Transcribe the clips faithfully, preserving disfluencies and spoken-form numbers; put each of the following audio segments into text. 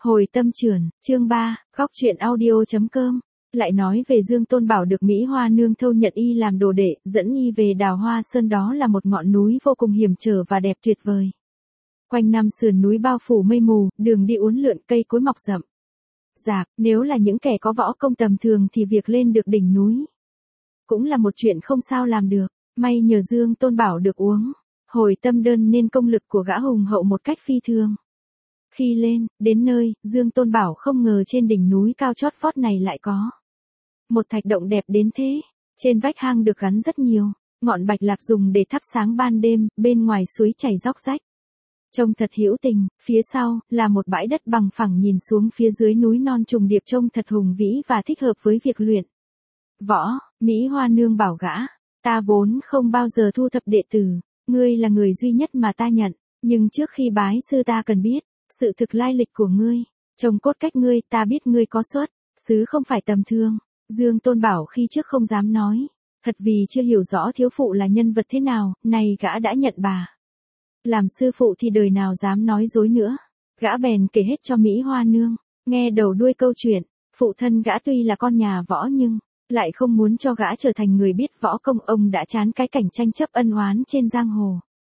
Hồi tâm trườn, chương ba, góc truyện audio.com. Lại nói về Dương Tôn Bảo được Mỹ Hoa Nương thâu nhận y làm đồ đệ, dẫn y về Đào Hoa Sơn, đó là một ngọn núi vô cùng hiểm trở và đẹp tuyệt vời. Quanh năm sườn núi bao phủ mây mù, đường đi uốn lượn, cây cối mọc rậm rạp, nếu là những kẻ có võ công tầm thường thì việc lên được đỉnh núi cũng là một chuyện không sao làm được. May nhờ Dương Tôn Bảo được uống hồi tâm đơn nên công lực của gã hùng hậu một cách phi thường. Khi lên, đến nơi, Dương Tôn Bảo không ngờ trên đỉnh núi cao chót vót này lại có một thạch động đẹp đến thế. Trên vách hang được gắn rất nhiều ngọn bạch lạc dùng để thắp sáng ban đêm, bên ngoài suối chảy róc rách. Trông thật hữu tình, phía sau là một bãi đất bằng phẳng nhìn xuống phía dưới núi non trùng điệp, trông thật hùng vĩ và thích hợp với việc luyện võ. Mỹ Hoa Nương bảo gã, ta vốn không bao giờ thu thập đệ tử, ngươi là người duy nhất mà ta nhận, nhưng trước khi bái sư ta cần biết sự thực lai lịch của ngươi, trông cốt cách ngươi, ta biết ngươi có xuất xứ không phải tầm thường. Dương Tôn Bảo khi trước không dám nói, thật vì chưa hiểu rõ thiếu phụ là nhân vật thế nào, này gã đã nhận bà làm sư phụ thì đời nào dám nói dối nữa. Gã bèn kể hết cho Mỹ Hoa Nương nghe đầu đuôi câu chuyện. Phụ thân gã tuy là con nhà võ nhưng lại không muốn cho gã trở thành người biết võ công, ông đã chán cái cảnh tranh chấp ân oán trên giang hồ.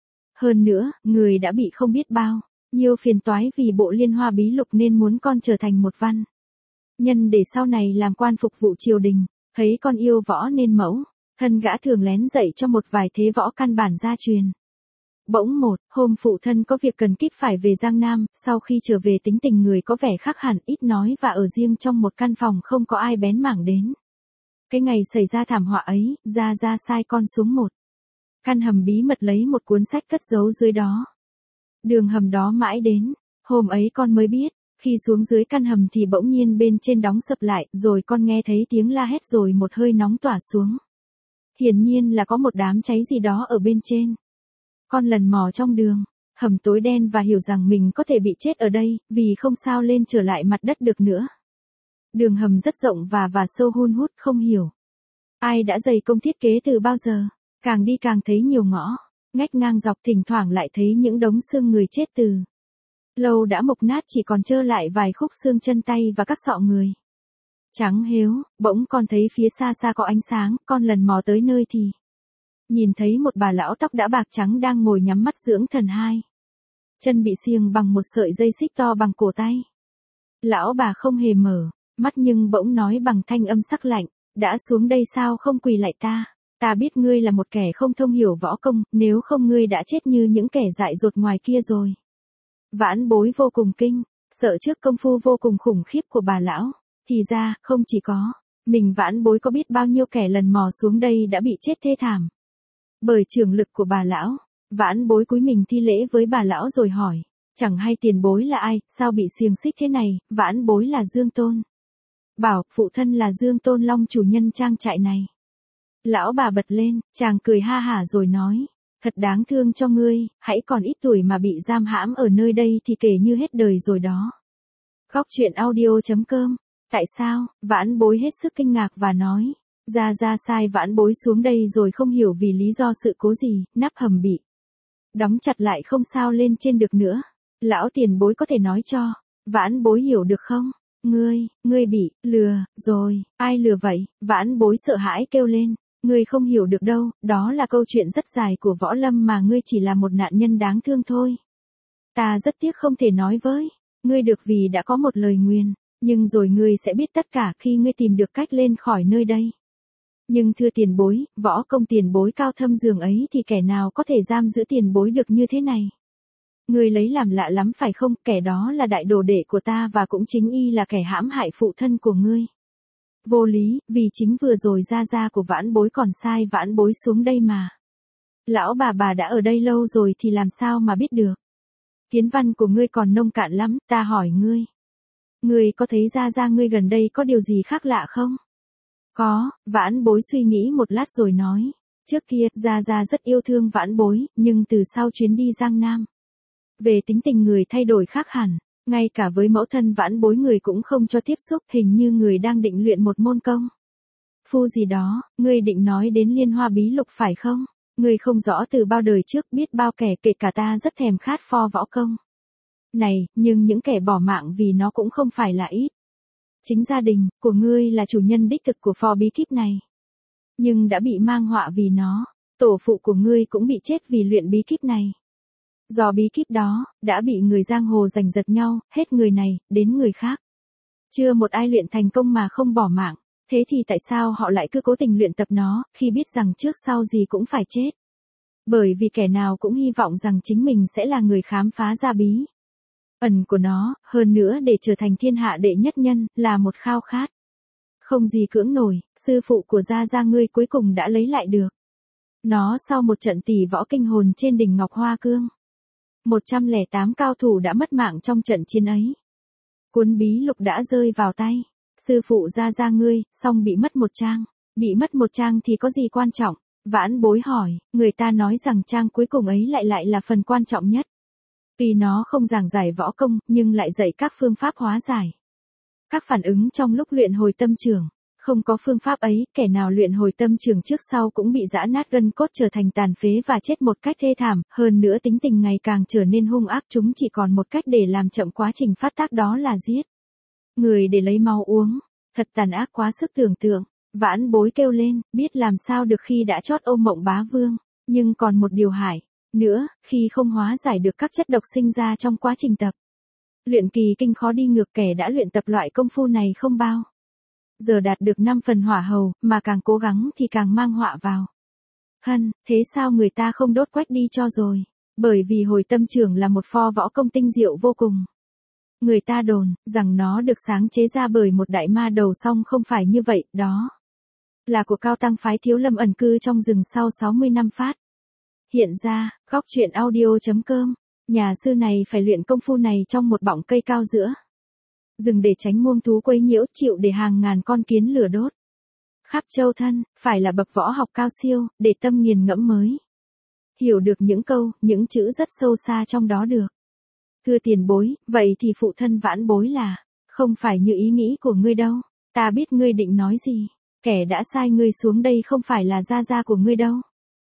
Hơn nữa, người đã bị không biết bao nhiều phiền toái vì bộ Liên Hoa bí lục nên muốn con trở thành một văn nhân để sau này làm quan phục vụ triều đình. Thấy con yêu võ nên mẫu thân gã thường lén dạy cho một vài thế võ căn bản gia truyền. Bỗng một hôm phụ thân có việc cần kíp phải về Giang Nam, sau khi trở về tính tình người có vẻ khác hẳn, ít nói và ở riêng trong một căn phòng không có ai bén mảng đến. Cái ngày xảy ra thảm họa ấy, Gia Gia sai con xuống một căn hầm bí mật lấy một cuốn sách cất giấu dưới đó. Đường hầm đó mãi đến hôm ấy con mới biết, khi xuống dưới căn hầm thì bỗng nhiên bên trên đóng sập lại, rồi con nghe thấy tiếng la hét rồi một hơi nóng tỏa xuống. Hiển nhiên là có một đám cháy gì đó ở bên trên. Con lần mò trong đường hầm tối đen và hiểu rằng mình có thể bị chết ở đây, vì không sao lên trở lại mặt đất được nữa. Đường hầm rất rộng và và sâu hun hút, không hiểu ai đã dày công thiết kế từ bao giờ. Càng đi càng thấy nhiều ngõ ngách ngang dọc, thỉnh thoảng lại thấy những đống xương người chết từ lâu đã mục nát, chỉ còn trơ lại vài khúc xương chân tay và các sọ người trắng hếu. Bỗng con thấy phía xa xa có ánh sáng, con lần mò tới nơi thì nhìn thấy một bà lão tóc đã bạc trắng đang ngồi nhắm mắt dưỡng thần, hai chân bị xiềng bằng một sợi dây xích to bằng cổ tay. Lão bà không hề mở mắt nhưng bỗng nói bằng thanh âm sắc lạnh, đã xuống đây sao không quỳ lại ta? Ta biết ngươi là một kẻ không thông hiểu võ công, nếu không ngươi đã chết như những kẻ dại dột ngoài kia rồi. Vãn Bối vô cùng kinh sợ trước công phu vô cùng khủng khiếp của bà lão. Thì ra, không chỉ có mình Vãn Bối, có biết bao nhiêu kẻ lần mò xuống đây đã bị chết thê thảm bởi trường lực của bà lão. Vãn Bối cúi mình thi lễ với bà lão rồi hỏi, chẳng hay tiền bối là ai, sao bị xiềng xích thế này? Vãn Bối là Dương Tôn Bảo, phụ thân là Dương Tôn Long, chủ nhân trang trại này. Lão bà bật lên, chàng cười ha hả rồi nói, thật đáng thương cho ngươi, hãy còn ít tuổi mà bị giam hãm ở nơi đây thì kể như hết đời rồi đó. Góc truyện audio.com. Tại sao? Vãn Bối hết sức kinh ngạc và nói, Gia Gia sai Vãn Bối xuống đây rồi không hiểu vì lý do sự cố gì, nắp hầm bị đóng chặt lại không sao lên trên được nữa. Lão tiền bối có thể nói cho Vãn Bối hiểu được không? Ngươi, ngươi bị lừa rồi. Ai lừa vậy? Vãn Bối sợ hãi kêu lên, ngươi không hiểu được đâu, đó là câu chuyện rất dài của võ lâm mà ngươi chỉ là một nạn nhân đáng thương thôi. Ta rất tiếc không thể nói với ngươi được vì đã có một lời nguyền, nhưng rồi ngươi sẽ biết tất cả khi ngươi tìm được cách lên khỏi nơi đây. Nhưng thưa tiền bối, võ công tiền bối cao thâm dường ấy thì kẻ nào có thể giam giữ tiền bối được như thế này? Ngươi lấy làm lạ lắm phải không? Kẻ đó là đại đồ đệ của ta và cũng chính y là kẻ hãm hại phụ thân của ngươi. Vô lý, vì chính vừa rồi Gia Gia của Vãn Bối còn sai Vãn Bối xuống đây mà. Lão bà bà đã ở đây lâu rồi thì làm sao mà biết được? Kiến văn của ngươi còn nông cạn lắm, ta hỏi ngươi. Ngươi có thấy Gia Gia ngươi gần đây có điều gì khác lạ không? Có. Vãn Bối suy nghĩ một lát rồi nói, trước kia Gia Gia rất yêu thương Vãn Bối, nhưng từ sau chuyến đi Giang Nam về, tính tình người thay đổi khác hẳn, ngay cả với mẫu thân Vãn Bối người cũng không cho tiếp xúc, hình như người đang định luyện một môn công phu gì đó. Ngươi định nói đến Liên Hoa bí lục phải không? Ngươi không rõ từ bao đời trước biết bao kẻ, kể cả ta rất thèm khát pho võ công. Này, nhưng những kẻ bỏ mạng vì nó cũng không phải là ít. Chính gia đình của ngươi là chủ nhân đích thực của phò bí kíp này. Nhưng đã bị mang họa vì nó, tổ phụ của ngươi cũng bị chết vì luyện bí kíp này. Do bí kíp đó, đã bị người giang hồ giành giật nhau, hết người này, đến người khác. Chưa một ai luyện thành công mà không bỏ mạng, thế thì tại sao họ lại cứ cố tình luyện tập nó, khi biết rằng trước sau gì cũng phải chết? Bởi vì kẻ nào cũng hy vọng rằng chính mình sẽ là người khám phá ra bí ẩn của nó, hơn nữa để trở thành thiên hạ đệ nhất nhân, là một khao khát không gì cưỡng nổi, sư phụ của Gia Gia ngươi cuối cùng đã lấy lại được nó sau một trận tỷ võ kinh hồn trên đỉnh Ngọc Hoa Cương. một trăm lẻ tám cao thủ đã mất mạng trong trận chiến ấy. Cuốn bí lục đã rơi vào tay sư phụ Gia Gia ngươi, xong bị mất một trang. Bị mất một trang thì có gì quan trọng? Vãn Bối hỏi, người ta nói rằng trang cuối cùng ấy lại lại là phần quan trọng nhất. Tuy nó không giảng giải võ công, nhưng lại dạy các phương pháp hóa giải. Các phản ứng trong lúc luyện hồi tâm trường. Không có phương pháp ấy, kẻ nào luyện hồi tâm trường trước sau cũng bị giã nát gân cốt trở thành tàn phế và chết một cách thê thảm, hơn nữa tính tình ngày càng trở nên hung ác, chúng chỉ còn một cách để làm chậm quá trình phát tác, đó là giết người để lấy máu uống. Thật tàn ác quá sức tưởng tượng. Vãn Bối kêu lên, biết làm sao được khi đã chót ôm Mộng Bá Vương, nhưng còn một điều hại nữa, khi không hóa giải được các chất độc sinh ra trong quá trình tập luyện kỳ kinh khó đi ngược, kẻ đã luyện tập loại công phu này không bao giờ đạt được năm phần hỏa hầu, mà càng cố gắng thì càng mang họa vào. Hân, thế sao người ta không đốt quách đi cho rồi? Bởi vì hồi tâm trưởng là một pho võ công tinh diệu vô cùng. Người ta đồn rằng nó được sáng chế ra bởi một đại ma đầu, song không phải như vậy, đó là của cao tăng phái Thiếu Lâm ẩn cư trong rừng sau sáu mươi năm phát hiện ra. Góc truyện audio.com. Nhà sư này phải luyện công phu này trong một bọng cây cao giữa rừng để tránh muông thú quấy nhiễu, chịu để hàng ngàn con kiến lửa đốt khắp châu thân, phải là bậc võ học cao siêu, để tâm nghiền ngẫm mới hiểu được những câu, những chữ rất sâu xa trong đó được. Thưa tiền bối, vậy thì phụ thân Vãn Bối là không phải như ý nghĩ của ngươi đâu. Ta biết ngươi định nói gì. Kẻ đã sai ngươi xuống đây không phải là Gia Gia của ngươi đâu.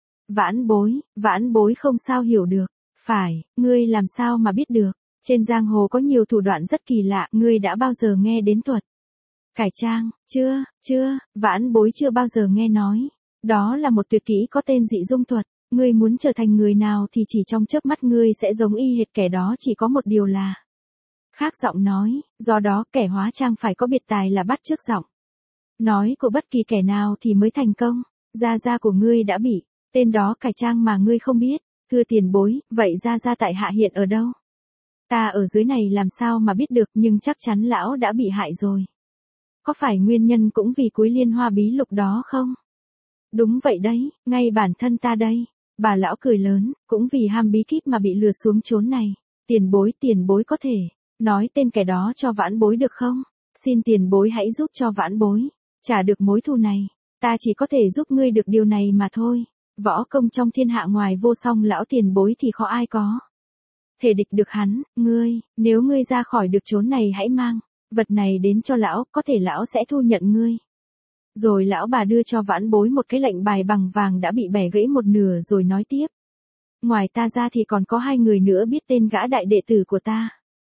Vãn Bối, Vãn Bối không sao hiểu được. Phải, ngươi làm sao mà biết được? Trên giang hồ có nhiều thủ đoạn rất kỳ lạ, ngươi đã bao giờ nghe đến thuật cải trang? Chưa, chưa, Vãn Bối chưa bao giờ nghe nói. Đó là một tuyệt kỹ có tên dị dung thuật. Ngươi muốn trở thành người nào thì chỉ trong chớp mắt ngươi sẽ giống y hệt kẻ đó, chỉ có một điều là khác giọng nói, do đó kẻ hóa trang phải có biệt tài là bắt chước giọng nói của bất kỳ kẻ nào thì mới thành công. Gia Gia của ngươi đã bị tên đó cải trang mà ngươi không biết. Thưa tiền bối, vậy Gia Gia tại hạ hiện ở đâu? Ta ở dưới này làm sao mà biết được, nhưng chắc chắn lão đã bị hại rồi. Có phải nguyên nhân cũng vì cuối liên hoa bí lục đó không? Đúng vậy đấy, ngay bản thân ta đây. Bà lão cười lớn, cũng vì ham bí kíp mà bị lừa xuống chốn này. Tiền bối, tiền bối có thể nói tên kẻ đó cho Vãn Bối được không? Xin tiền bối hãy giúp cho Vãn Bối trả được mối thù này. Ta chỉ có thể giúp ngươi được điều này mà thôi. Võ công trong thiên hạ ngoài vô song lão tiền bối thì khó ai có thể địch được hắn. Ngươi, nếu ngươi ra khỏi được chốn này hãy mang vật này đến cho lão, có thể lão sẽ thu nhận ngươi. Rồi lão bà đưa cho Vãn Bối một cái lệnh bài bằng vàng đã bị bẻ gãy một nửa, rồi nói tiếp. Ngoài ta ra thì còn có hai người nữa biết tên gã đại đệ tử của ta.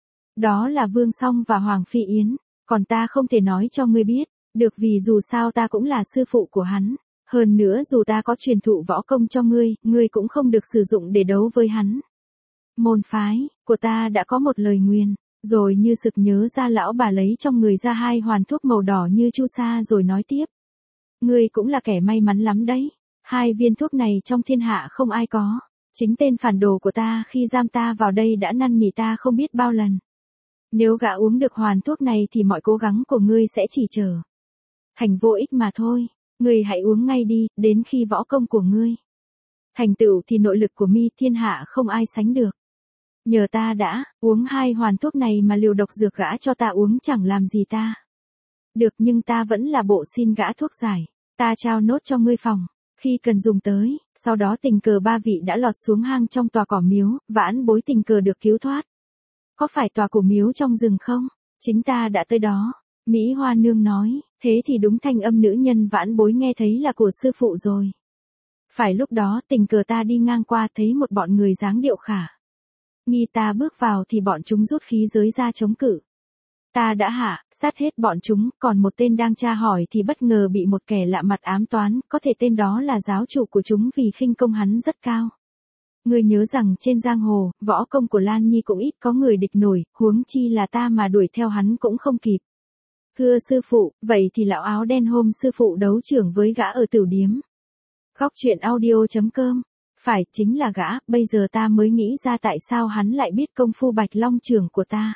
Đó là Vương Song và Hoàng Phi Yến. Còn ta không thể nói cho ngươi biết được, vì dù sao ta cũng là sư phụ của hắn. Hơn nữa dù ta có truyền thụ võ công cho ngươi, ngươi cũng không được sử dụng để đấu với hắn. Môn phái của ta đã có một lời nguyền. Rồi như sực nhớ ra, lão bà lấy trong người ra hai hoàn thuốc màu đỏ như chu sa rồi nói tiếp. Ngươi cũng là kẻ may mắn lắm đấy. Hai viên thuốc này trong thiên hạ không ai có. Chính tên phản đồ của ta khi giam ta vào đây đã năn nỉ ta không biết bao lần. Nếu gã uống được hoàn thuốc này thì mọi cố gắng của ngươi sẽ chỉ trở thành vô ích mà thôi. Ngươi hãy uống ngay đi, đến khi võ công của ngươi thành tựu thì nội lực của mi thiên hạ không ai sánh được. Nhờ ta đã uống hai hoàn thuốc này mà liều độc dược gã cho ta uống chẳng làm gì ta được, nhưng ta vẫn là bộ xin gã thuốc giải. Ta trao nốt cho ngươi phòng khi cần dùng tới. Sau đó tình cờ ba vị đã lọt xuống hang trong tòa cỏ miếu. Vãn Bối tình cờ được cứu thoát. Có phải tòa cổ miếu trong rừng không? Chính ta đã tới đó. Mỹ Hoa Nương nói, thế thì đúng thanh âm nữ nhân Vãn Bối nghe thấy là của sư phụ rồi. Phải lúc đó tình cờ ta đi ngang qua thấy một bọn người dáng điệu khả nghi ta bước vào thì bọn chúng rút khí giới ra chống cự. Ta đã hạ, sát hết bọn chúng, còn một tên đang tra hỏi thì bất ngờ bị một kẻ lạ mặt ám toán, có thể tên đó là giáo chủ của chúng vì khinh công hắn rất cao. Ngươi nhớ rằng trên giang hồ, võ công của Lan Nhi cũng ít có người địch nổi, huống chi là ta mà đuổi theo hắn cũng không kịp. Thưa sư phụ, vậy thì lão áo đen hôm sư phụ đấu trưởng với gã ở tửu điếm. Khóc chuyện audio chấm com. Phải, chính là gã, bây giờ ta mới nghĩ ra tại sao hắn lại biết công phu Bạch Long trưởng của ta.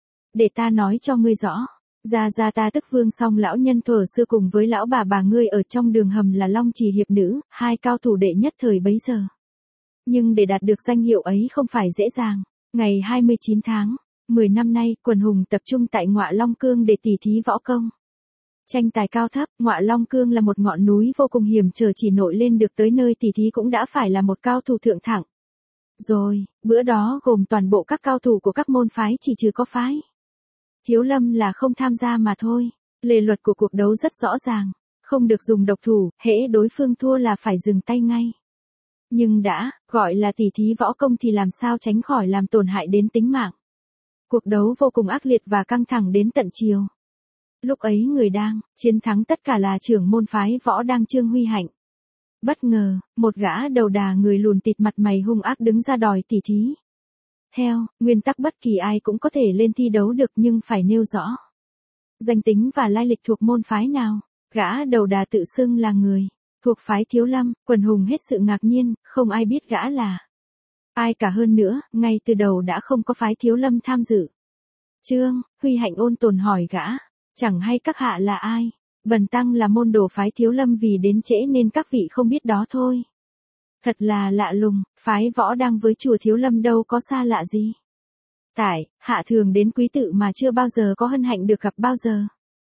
Để ta nói cho ngươi rõ. Ra ra ta tức Vương Song lão nhân thuở xưa cùng với lão bà bà ngươi ở trong đường hầm là Long Trì hiệp nữ, hai cao thủ đệ nhất thời bấy giờ. Nhưng để đạt được danh hiệu ấy không phải dễ dàng. Ngày hai mươi chín tháng mười năm nay, quần hùng tập trung tại Ngọa Long Cương để tỉ thí võ công. Tranh tài cao thấp, Ngọa Long Cương là một ngọn núi vô cùng hiểm trở, chỉ nổi lên được tới nơi tỉ thí cũng đã phải là một cao thủ thượng thẳng. Rồi, bữa đó gồm toàn bộ các cao thủ của các môn phái chỉ trừ có phái Thiếu Lâm là không tham gia mà thôi. Lề luật của cuộc đấu rất rõ ràng, không được dùng độc thủ, hễ đối phương thua là phải dừng tay ngay. Nhưng đã, gọi là tỉ thí võ công thì làm sao tránh khỏi làm tổn hại đến tính mạng. Cuộc đấu vô cùng ác liệt và căng thẳng đến tận chiều. Lúc ấy người đang chiến thắng tất cả là trưởng môn phái võ đang Trương Huy Hạnh. Bất ngờ, một gã đầu đà người lùn tịt mặt mày hung ác đứng ra đòi tỉ thí. Theo nguyên tắc bất kỳ ai cũng có thể lên thi đấu được nhưng phải nêu rõ danh tính và lai lịch thuộc môn phái nào. Gã đầu đà tự xưng là người thuộc phái Thiếu Lâm, quần hùng hết sự ngạc nhiên, không ai biết gã là ai cả, hơn nữa, ngay từ đầu đã không có phái Thiếu Lâm tham dự. Trương Huy Hạnh ôn tồn hỏi gã, chẳng hay các hạ là ai? Bần tăng là môn đồ phái Thiếu Lâm, vì đến trễ nên các vị không biết đó thôi. Thật là lạ lùng, phái võ đang với chùa Thiếu Lâm đâu có xa lạ gì. Tại, hạ thường đến quý tự mà chưa bao giờ có hân hạnh được gặp bao giờ.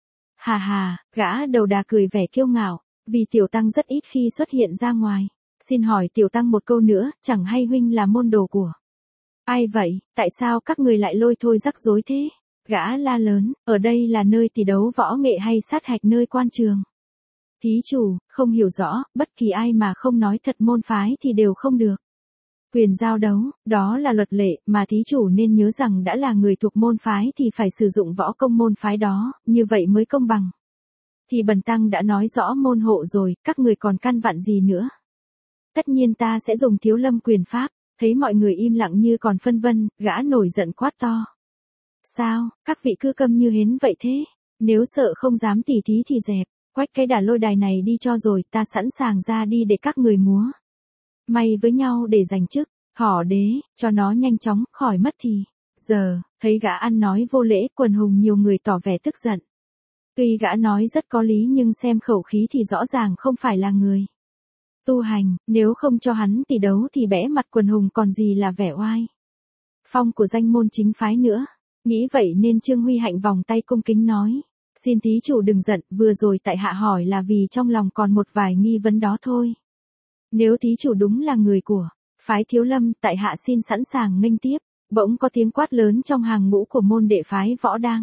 Hà hà, gã đầu đà cười vẻ kiêu ngạo, vì tiểu tăng rất ít khi xuất hiện ra ngoài. Xin hỏi tiểu tăng một câu nữa, chẳng hay huynh là môn đồ của ai vậy, tại sao các người lại lôi thôi rắc rối thế? Gã la lớn, ở đây là nơi tỷ đấu võ nghệ hay sát hạch nơi quan trường? Thí chủ, không hiểu rõ, bất kỳ ai mà không nói thật môn phái thì đều không được quyền giao đấu, đó là luật lệ, mà thí chủ nên nhớ rằng đã là người thuộc môn phái thì phải sử dụng võ công môn phái đó, như vậy mới công bằng. Thì bần tăng đã nói rõ môn hộ rồi, các người còn căn vặn gì nữa? Tất nhiên ta sẽ dùng Thiếu Lâm quyền pháp. Thấy mọi người im lặng như còn phân vân, gã nổi giận quát to. Sao, các vị cứ câm như hến vậy thế? Nếu sợ không dám tỉ thí thì dẹp, quách cái đà lôi đài này đi cho rồi, ta sẵn sàng ra đi để các người múa may với nhau để giành chức, hỏ đế, cho nó nhanh chóng, khỏi mất thì. Giờ, thấy gã ăn nói vô lễ, quần hùng nhiều người tỏ vẻ tức giận. Tuy gã nói rất có lý nhưng xem khẩu khí thì rõ ràng không phải là người tu hành, nếu không cho hắn tỷ đấu thì bẽ mặt quần hùng còn gì là vẻ oai phong của danh môn chính phái nữa. Nghĩ vậy nên Trương Huy Hạnh vòng tay cung kính nói, xin thí chủ đừng giận, vừa rồi tại hạ hỏi là vì trong lòng còn một vài nghi vấn đó thôi. Nếu thí chủ đúng là người của phái Thiếu Lâm, tại hạ xin sẵn sàng nghênh tiếp. Bỗng có tiếng quát lớn trong hàng ngũ của môn đệ phái võ đang.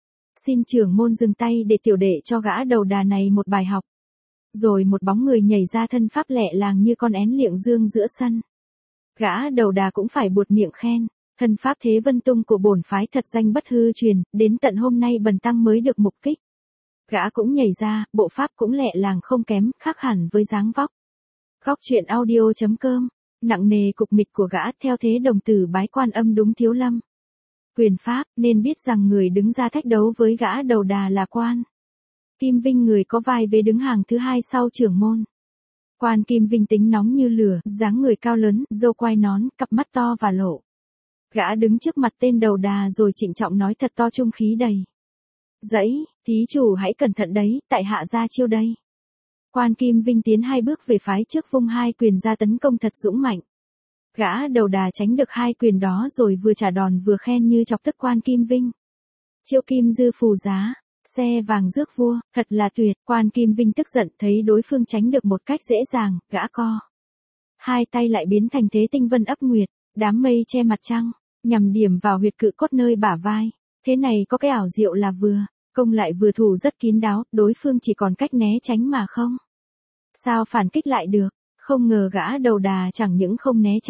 Xin trưởng môn dừng tay để tiểu đệ cho gã đầu đà này một bài học. Rồi một bóng người nhảy ra, thân pháp lẹ làng như con én liệng dương giữa sân. Gã đầu đà cũng phải buột miệng khen, thân pháp thế vân tung của bổn phái thật danh bất hư truyền, đến tận hôm nay bần tăng mới được mục kích. Gã cũng nhảy ra, bộ pháp cũng lẹ làng không kém, khác hẳn với dáng vóc. Khóc chuyện audio chấm com, nặng nề cục mịch của gã theo thế đồng tử bái Quan Âm đúng Thiếu Lâm quyền pháp, nên biết rằng người đứng ra thách đấu với gã đầu đà là Quan Kim Vinh, người có vai vế đứng hàng thứ hai sau trưởng môn. Quan Kim Vinh tính nóng như lửa, dáng người cao lớn, râu quai nón, cặp mắt to và lộ. Gã đứng trước mặt tên đầu đà rồi trịnh trọng nói thật to, trung khí đầy dẫy, thí chủ hãy cẩn thận đấy, tại hạ ra chiêu đây. Quan Kim Vinh tiến hai bước về phái trước, vung hai quyền ra tấn công thật dũng mạnh. Gã đầu đà tránh được hai quyền đó rồi vừa trả đòn vừa khen như chọc tức Quan Kim Vinh. Chiêu kim dư phù giá, xe vàng rước vua, thật là tuyệt. Quan Kim Vinh tức giận thấy đối phương tránh được một cách dễ dàng, gã co hai tay lại biến thành thế tinh vân ấp nguyệt, đám mây che mặt trăng, nhằm điểm vào huyệt cự cốt nơi bả vai. Thế này có cái ảo diệu là vừa công lại vừa thủ rất kín đáo, đối phương chỉ còn cách né tránh mà không sao phản kích lại được. Không ngờ gã đầu đà chẳng những không né tránh,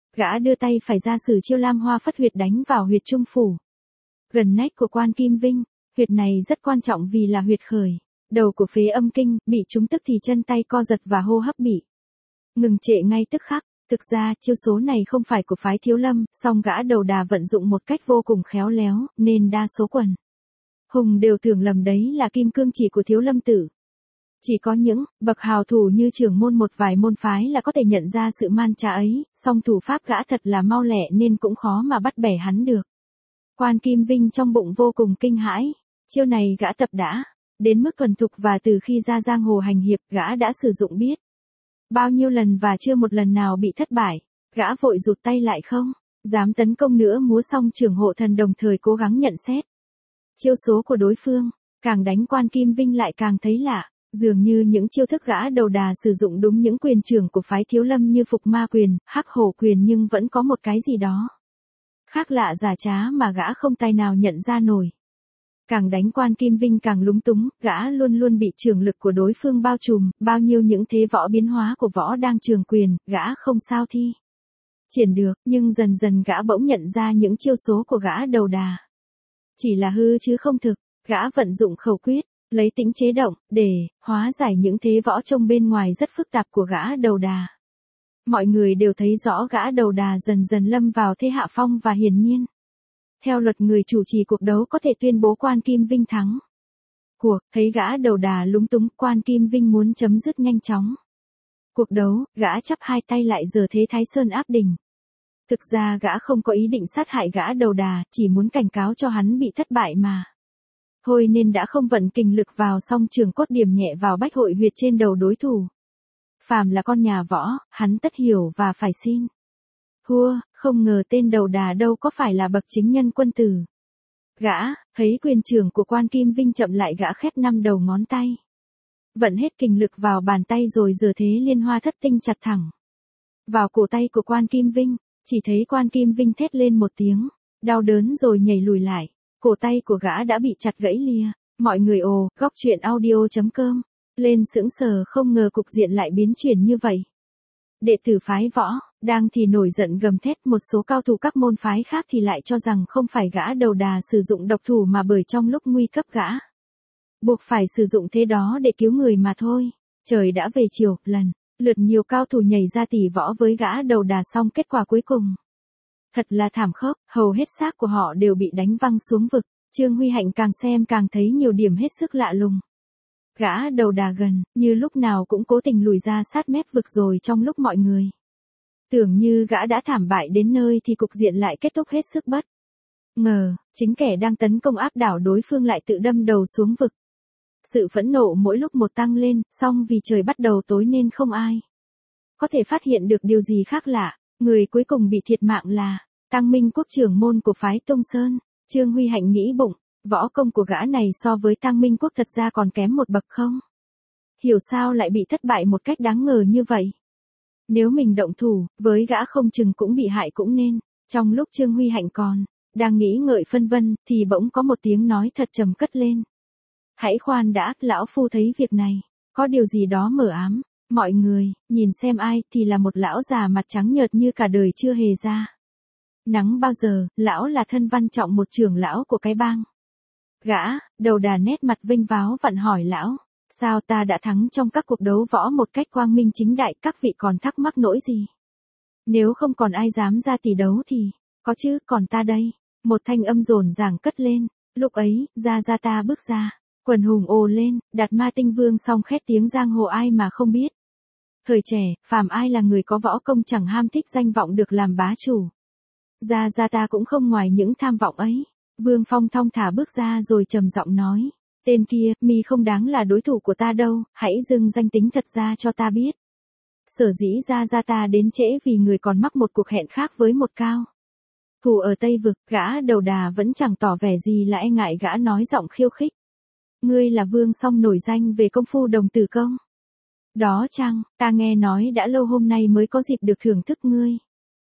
Gã đưa tay phải ra sử chiêu lam hoa phất huyệt đánh vào huyệt trung phủ. Gần nách của Quan Kim Vinh, huyệt này rất quan trọng vì là huyệt khởi. Đầu của phế âm kinh, bị trúng tức thì chân tay co giật và hô hấp bị ngừng trệ ngay tức khắc. Thực ra, chiêu số này không phải của phái Thiếu Lâm, song gã đầu đà vận dụng một cách vô cùng khéo léo, nên đa số quần hùng đều tưởng lầm đấy là kim cương chỉ của Thiếu Lâm tử. Chỉ có những bậc hào thủ như trưởng môn một vài môn phái là có thể nhận ra sự man trá ấy, song thủ pháp gã thật là mau lẹ nên cũng khó mà bắt bẻ hắn được. Quan Kim Vinh trong bụng vô cùng kinh hãi, chiêu này gã tập đã đến mức thuần thục và từ khi ra giang hồ hành hiệp gã đã sử dụng biết bao nhiêu lần và chưa một lần nào bị thất bại. Gã vội rụt tay lại không dám tấn công nữa, múa xong trường hộ thần đồng thời cố gắng nhận xét chiêu số của đối phương. Càng đánh Quan Kim Vinh lại càng thấy lạ, dường như những chiêu thức gã đầu đà sử dụng đúng những quyền trưởng của phái Thiếu Lâm như Phục Ma quyền, Hắc Hổ quyền, nhưng vẫn có một cái gì đó khác lạ giả trá mà gã không tài nào nhận ra nổi. Càng đánh Quan Kim Vinh càng lúng túng, gã luôn luôn bị trường lực của đối phương bao trùm, bao nhiêu những thế võ biến hóa của võ đang trường quyền, gã không sao thi triển được, nhưng dần dần gã bỗng nhận ra những chiêu số của gã đầu đà chỉ là hư chứ không thực. Gã vận dụng khẩu quyết, lấy tĩnh chế động, để hóa giải những thế võ trông bên ngoài rất phức tạp của gã đầu đà. Mọi người đều thấy rõ gã đầu đà dần dần lâm vào thế hạ phong và hiển nhiên. Theo luật người chủ trì cuộc đấu có thể tuyên bố Quan Kim Vinh thắng cuộc. Thấy gã đầu đà lúng túng, Quan Kim Vinh muốn chấm dứt nhanh chóng cuộc đấu, gã chắp hai tay lại giở thế Thái Sơn áp đỉnh. Thực ra gã không có ý định sát hại gã đầu đà, chỉ muốn cảnh cáo cho hắn bị thất bại mà thôi, nên đã không vận kình lực vào, song trường cốt điểm nhẹ vào bách hội huyệt trên đầu đối thủ. Phàm là con nhà võ, hắn tất hiểu và phải xin thua. Không ngờ tên đầu đà đâu có phải là bậc chính nhân quân tử. Gã thấy quyền trường của Quan Kim Vinh chậm lại, gã khép năm đầu ngón tay, vận hết kình lực vào bàn tay rồi giở thế liên hoa thất tinh chặt thẳng vào cổ tay của Quan Kim Vinh. Chỉ thấy Quan Kim Vinh thét lên một tiếng đau đớn rồi nhảy lùi lại. Cổ tay của gã đã bị chặt gãy lìa. Mọi người ồ, góc truyện audio chấm com lên sững sờ, không ngờ cục diện lại biến chuyển như vậy. Đệ tử phái võ đang thì nổi giận gầm thét, một số cao thủ các môn phái khác thì lại cho rằng không phải gã đầu đà sử dụng độc thủ mà bởi trong lúc nguy cấp gã buộc phải sử dụng thế đó để cứu người mà thôi. Trời đã về chiều, lần lượt nhiều cao thủ nhảy ra tỉ võ với gã đầu đà, xong kết quả cuối cùng thật là thảm khốc, hầu hết xác của họ đều bị đánh văng xuống vực. Trương Huy Hạnh càng xem càng thấy nhiều điểm hết sức lạ lùng. Gã đầu đà gần như lúc nào cũng cố tình lùi ra sát mép vực, rồi trong lúc mọi người tưởng như gã đã thảm bại đến nơi thì cục diện lại kết thúc hết sức bất ngờ. Chính kẻ đang tấn công áp đảo đối phương lại tự đâm đầu xuống vực. Sự phẫn nộ mỗi lúc một tăng lên, song vì trời bắt đầu tối nên không ai có thể phát hiện được điều gì khác lạ. Người cuối cùng bị thiệt mạng là Tăng Minh Quốc, trưởng môn của phái Tông Sơn. Trương Huy Hạnh nghĩ bụng, võ công của gã này so với Tăng Minh Quốc thật ra còn kém một bậc không? Hiểu sao lại bị thất bại một cách đáng ngờ như vậy? Nếu mình động thủ với gã không chừng cũng bị hại cũng nên. Trong lúc Trương Huy Hạnh còn đang nghĩ ngợi phân vân thì bỗng có một tiếng nói thật trầm cất lên. Hãy khoan đã, lão phu thấy việc này có điều gì đó mờ ám. Mọi người nhìn xem ai thì là một lão già mặt trắng nhợt như cả đời chưa hề ra nắng bao giờ. Lão là Thân Văn Trọng, một trưởng lão của cái bang. Gã đầu đà nét mặt vênh váo vặn hỏi lão: sao ta đã thắng trong các cuộc đấu võ một cách quang minh chính đại, các vị còn thắc mắc nỗi gì? Nếu không còn ai dám ra tỷ đấu thì có chứ, còn ta đây. Một thanh âm rồn ràng cất lên. Lúc ấy, Gia Gia ta bước ra, quần hùng ồ lên. Đạt Ma Tinh Vương song khét tiếng giang hồ ai mà không biết. Thời trẻ, phàm ai là người có võ công chẳng ham thích danh vọng được làm bá chủ. Gia Gia ta cũng không ngoài những tham vọng ấy. Vương Phong thong thả bước ra rồi trầm giọng nói: tên kia, mi không đáng là đối thủ của ta đâu, hãy dâng danh tính thật ra cho ta biết. Sở dĩ Gia Gia ta đến trễ vì người còn mắc một cuộc hẹn khác với một cao thủ ở Tây Vực. Gã đầu đà vẫn chẳng tỏ vẻ gì là e ngại, gã nói giọng khiêu khích: ngươi là Vương Song nổi danh về công phu đồng tử công đó chăng? Ta nghe nói đã lâu hôm nay mới có dịp được thưởng thức ngươi.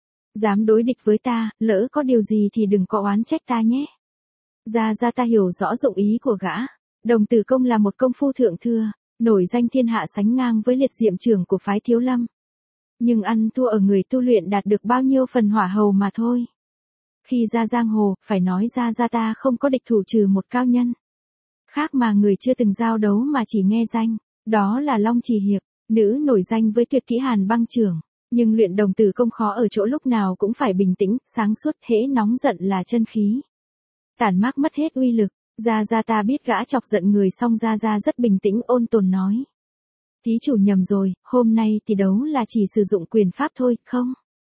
Dám đối địch với ta, lỡ có điều gì thì đừng có oán trách ta nhé. Gia Gia ta hiểu rõ dụng ý của gã. Đồng tử công là một công phu thượng thừa, nổi danh thiên hạ, sánh ngang với Liệt Diệm trưởng của phái Thiếu Lâm. Nhưng ăn thua ở người tu luyện đạt được bao nhiêu phần hỏa hầu mà thôi. Khi ra giang hồ, phải nói ra ra ta không có địch thủ trừ một cao nhân khác mà người chưa từng giao đấu mà chỉ nghe danh, đó là Long Trì Hiệp, nữ nổi danh với tuyệt kỹ Hàn Băng Chưởng, nhưng luyện đồng tử công khó ở chỗ lúc nào cũng phải bình tĩnh, sáng suốt, hễ nóng giận là chân khí tản mát mất hết uy lực. Gia Gia ta biết gã chọc giận người xong Gia Gia rất bình tĩnh ôn tồn nói. Thí chủ nhầm rồi, hôm nay thì đấu là chỉ sử dụng quyền pháp thôi, không?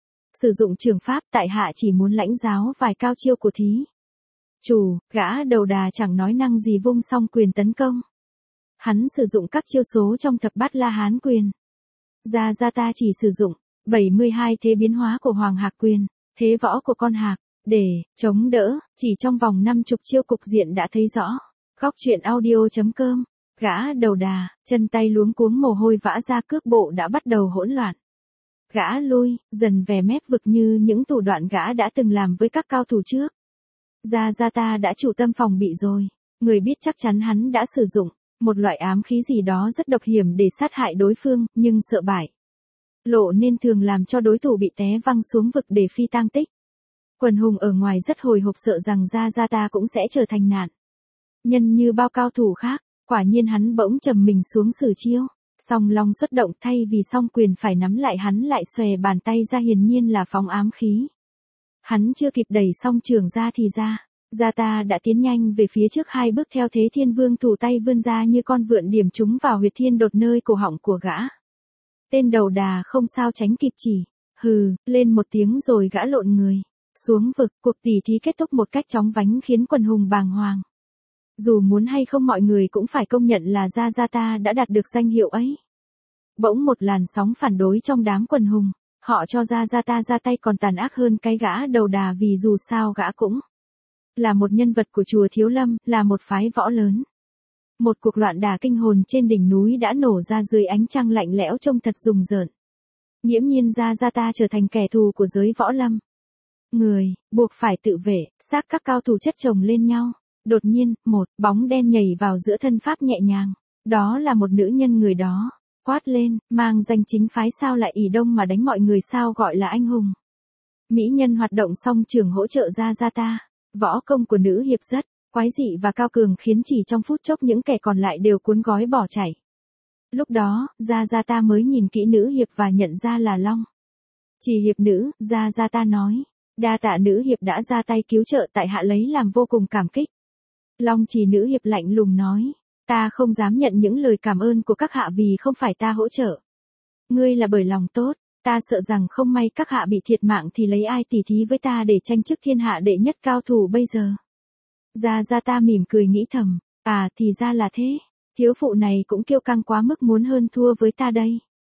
Sử dụng trường pháp tại hạ chỉ muốn lãnh giáo vài cao chiêu của thí chủ. Gã đầu đà chẳng nói năng gì vung xong quyền tấn công. Hắn sử dụng các chiêu số trong thập bát La Hán quyền. Gia Gia ta chỉ sử dụng bảy mươi hai thế biến hóa của Hoàng Hạc quyền, thế võ của con hạc, để chống đỡ, chỉ trong vòng năm chục chiêu cục diện đã thấy rõ. Góc truyện audio.com, gã đầu đà, chân tay luống cuống mồ hôi vã ra cước bộ đã bắt đầu hỗn loạn. Gã lui, dần về mép vực như những thủ đoạn gã đã từng làm với các cao thủ trước. Gia Gia ta đã chủ tâm phòng bị rồi, người biết chắc chắn hắn đã sử dụng một loại ám khí gì đó rất độc hiểm để sát hại đối phương, nhưng sợ bại lộ nên thường làm cho đối thủ bị té văng xuống vực để phi tang tích. Quần hùng ở ngoài rất hồi hộp sợ rằng Gia Gia ta cũng sẽ trở thành nạn nhân như bao cao thủ khác. Quả nhiên hắn bỗng trầm mình xuống sử chiêu, song long xuất động, thay vì song quyền phải nắm lại hắn lại xòe bàn tay ra, hiển nhiên là phóng ám khí. Hắn chưa kịp đẩy song trường ra thì Gia Gia ta đã tiến nhanh về phía trước hai bước, theo thế thiên vương thủ tay vươn ra như con vượn điểm trúng vào huyệt thiên đột nơi cổ họng của gã. Tên đầu đà không sao tránh kịp, chỉ hừ lên một tiếng rồi gã lộn người xuống vực. Cuộc tỉ thí kết thúc một cách chóng vánh khiến quần hùng bàng hoàng. Dù muốn hay không mọi người cũng phải công nhận là Gia Gia ta đã đạt được danh hiệu ấy. Bỗng một làn sóng phản đối trong đám quần hùng, họ cho Gia Gia ta ra tay còn tàn ác hơn cái gã đầu đà, vì dù sao gã cũng là một nhân vật của chùa Thiếu Lâm, là một phái võ lớn. Một cuộc loạn đả kinh hồn trên đỉnh núi đã nổ ra dưới ánh trăng lạnh lẽo trông thật rùng rợn. Nghiễm nhiên Gia Gia ta trở thành kẻ thù của giới võ lâm. Người buộc phải tự vệ, xác các cao thủ chất chồng lên nhau. Đột nhiên, một bóng đen nhảy vào giữa thân pháp nhẹ nhàng. Đó là một nữ nhân, người đó quát lên, mang danh chính phái sao lại ỷ đông mà đánh mọi người, sao gọi là anh hùng. Mỹ nhân hoạt động song trường hỗ trợ Gia Gia ta. Võ công của nữ hiệp rất quái dị và cao cường, khiến chỉ trong phút chốc những kẻ còn lại đều cuốn gói bỏ chạy. Lúc đó, Gia Gia ta mới nhìn kỹ nữ hiệp và nhận ra là Long Trì Hiệp nữ. Gia Gia ta nói, đa tạ nữ hiệp đã ra tay cứu trợ, tại hạ lấy làm vô cùng cảm kích. Long Trì nữ hiệp lạnh lùng nói, ta không dám nhận những lời cảm ơn của các hạ, vì không phải ta hỗ trợ ngươi là bởi lòng tốt, ta sợ rằng không may các hạ bị thiệt mạng thì lấy ai tỉ thí với ta để tranh chức thiên hạ đệ nhất cao thủ bây giờ. Gia Gia ta mỉm cười nghĩ thầm, à thì ra là thế, thiếu phụ này cũng kiêu căng quá mức, muốn hơn thua với ta đây.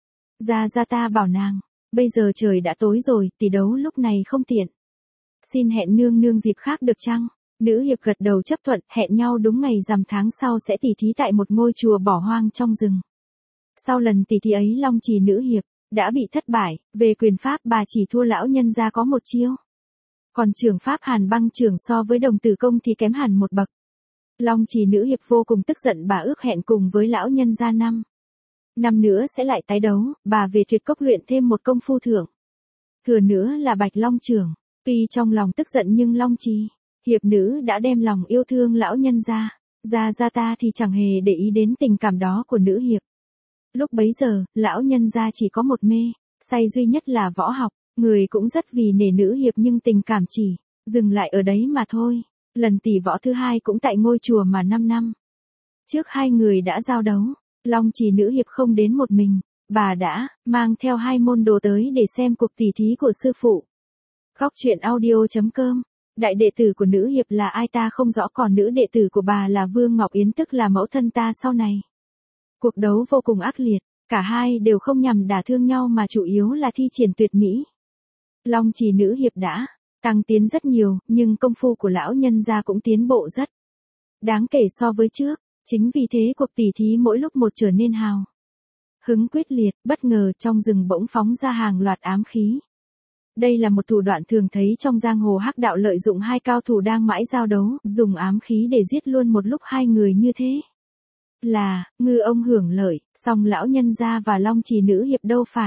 Gia Gia ta bảo nàng, bây giờ trời đã tối rồi, tỷ đấu lúc này không tiện. Xin hẹn nương nương dịp khác được chăng? Nữ hiệp gật đầu chấp thuận, hẹn nhau đúng ngày rằm tháng sau sẽ tỉ thí tại một ngôi chùa bỏ hoang trong rừng. Sau lần tỉ thí ấy Long Trì nữ hiệp đã bị thất bại, về quyền pháp bà chỉ thua lão nhân gia có một chiêu. Còn trường pháp Hàn Băng Chưởng so với đồng tử công thì kém hẳn một bậc. Long Trì nữ hiệp vô cùng tức giận, bà ước hẹn cùng với lão nhân gia năm năm nữa sẽ lại tái đấu, bà về Tuyệt Cốc luyện thêm một công phu thưởng. Thừa nữa là Bạch Long Chưởng. Tuy trong lòng tức giận nhưng Long Trì hiệp nữ đã đem lòng yêu thương lão nhân gia. Gia Gia ta thì chẳng hề để ý đến tình cảm đó của nữ hiệp. Lúc bấy giờ, lão nhân gia chỉ có một mê say duy nhất là võ học, người cũng rất vì nể nữ hiệp nhưng tình cảm chỉ dừng lại ở đấy mà thôi. Lần tỷ võ thứ hai cũng tại ngôi chùa mà năm năm trước hai người đã giao đấu. Long Trì nữ hiệp không đến một mình, bà đã mang theo hai môn đồ tới để xem cuộc tỉ thí của sư phụ. Góc truyện audio.com. Đại đệ tử của nữ hiệp là ai ta không rõ, còn nữ đệ tử của bà là Vương Ngọc Yến, tức là mẫu thân ta sau này. Cuộc đấu vô cùng ác liệt, cả hai đều không nhằm đả thương nhau mà chủ yếu là thi triển tuyệt mỹ. Long Trì nữ hiệp đã tăng tiến rất nhiều, nhưng công phu của lão nhân gia cũng tiến bộ rất đáng kể so với trước. Chính vì thế cuộc tỉ thí mỗi lúc một trở nên hào hứng quyết liệt. Bất ngờ trong rừng bỗng phóng ra hàng loạt ám khí. Đây là một thủ đoạn thường thấy trong giang hồ hắc đạo, lợi dụng hai cao thủ đang mãi giao đấu, dùng ám khí để giết luôn một lúc hai người như thế. Là ngư ông hưởng lợi, song lão nhân gia và Long Trì nữ hiệp đâu phải